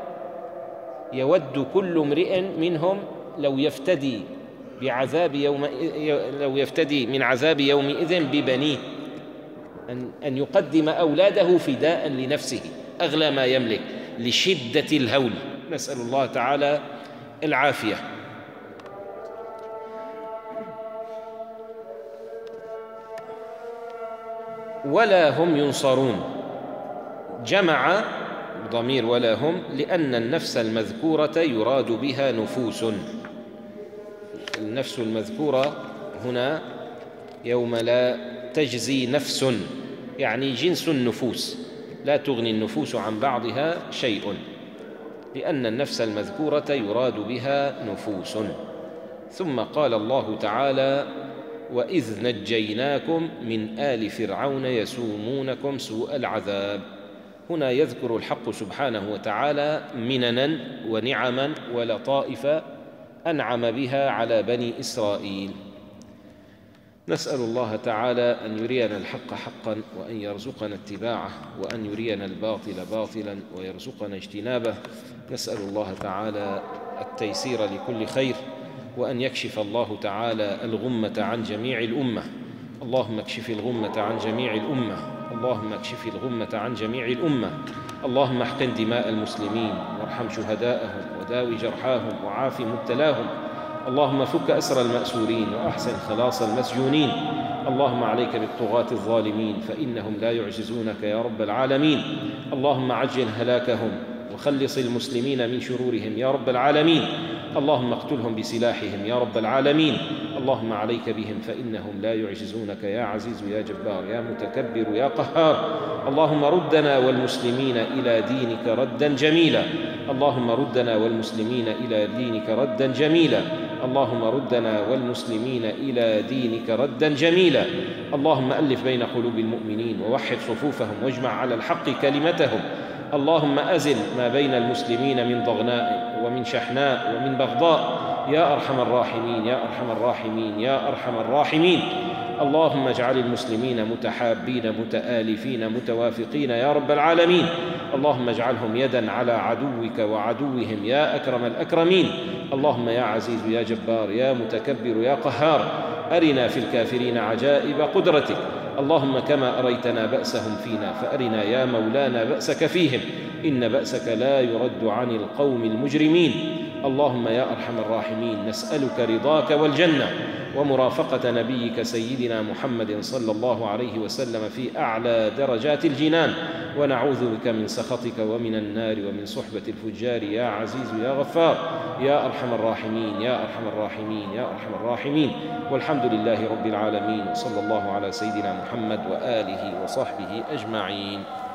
S1: يود كل امرئ منهم لو يفتدي بعذاب يوم لو يفتدي من عذاب يومئذ ببنيه، أن أن يقدم أولاده فداء لنفسه أغلى ما يملك لشدة الهول. نسأل الله تعالى العافية. ولا هم ينصرون، جمع ضمير ولا هم لأن النفس المذكورة يراد بها نفوس. النفس المذكورة هنا يوم لا تجزي نفس يعني جنس النفوس، لا تغني النفوس عن بعضها شيء. لأن النفس المذكورة يراد بها نفوس. ثم قال الله تعالى: وإذ نجيناكم من آل فرعون يسومونكم سوء العذاب. هنا يذكر الحق سبحانه وتعالى مننا ونعما ولطائف أنعم بها على بني إسرائيل. نسأل الله تعالى أن يرينا الحق حقا وأن يرزقنا اتباعه، وأن يرينا الباطل باطلا ويرزقنا اجتنابه. نسأل الله تعالى التيسير لكل خير، وأن يكشف الله تعالى الغمة عن جميع الأمة. اللهم اكشف الغمة عن جميع الأمة، اللهم اكشف الغمة عن جميع الأمة. اللهم احقن دماء المسلمين وارحم شهداءهم وداوي جرحاهم وعاف مبتلاهم. اللهم فك أسر المأسورين وأحسن خلاص المسجونين. اللهم عليك بالطغاة الظالمين فإنهم لا يعجزونك يا رب العالمين. اللهم عجل هلاكهم وخلص المسلمين من شرورهم يا رب العالمين. اللهم اقتلهم بسلاحهم يا رب العالمين. اللهم عليك بهم فإنهم لا يعجزونك يا عزيز يا جبار يا متكبر يا قهار. اللهم ردنا والمسلمين إلى دينك ردا جميلا. اللهم ردنا والمسلمين إلى دينك ردا جميلا. اللهم ردنا والمسلمين إلى دينك ردا جميلا. اللهم ألف بين قلوب المؤمنين ووحد صفوفهم واجمع على الحق كلمتهم. اللهم أزل ما بين المسلمين من ضغناء ومن شحناء ومن بغضاء يا أرحم الراحمين يا أرحم الراحمين يا أرحم الراحمين. اللهم اجعل المسلمين متحابين متآلفين متوافقين يا رب العالمين. اللهم اجعلهم يدا على عدوك وعدوهم يا أكرم الأكرمين. اللهم يا عزيز يا جبار يا متكبر يا قهار أرنا في الكافرين عجائب قدرتك. اللهم كما أريتنا بأسهم فينا فأرنا يا مولانا بأسك فيهم، إن بأسك لا يرد عن القوم المجرمين. اللهم يا أرحم الراحمين نسألك رضاك والجنة ومرافقة نبيك سيدنا محمد صلى الله عليه وسلم في أعلى درجات الجنان، ونعوذ بك من سخطك ومن النار ومن صحبة الفجار يا عزيز يا غفار يا أرحم الراحمين يا أرحم الراحمين يا أرحم الراحمين. والحمد لله رب العالمين، وصلى الله على سيدنا محمد وآله وصحبه أجمعين.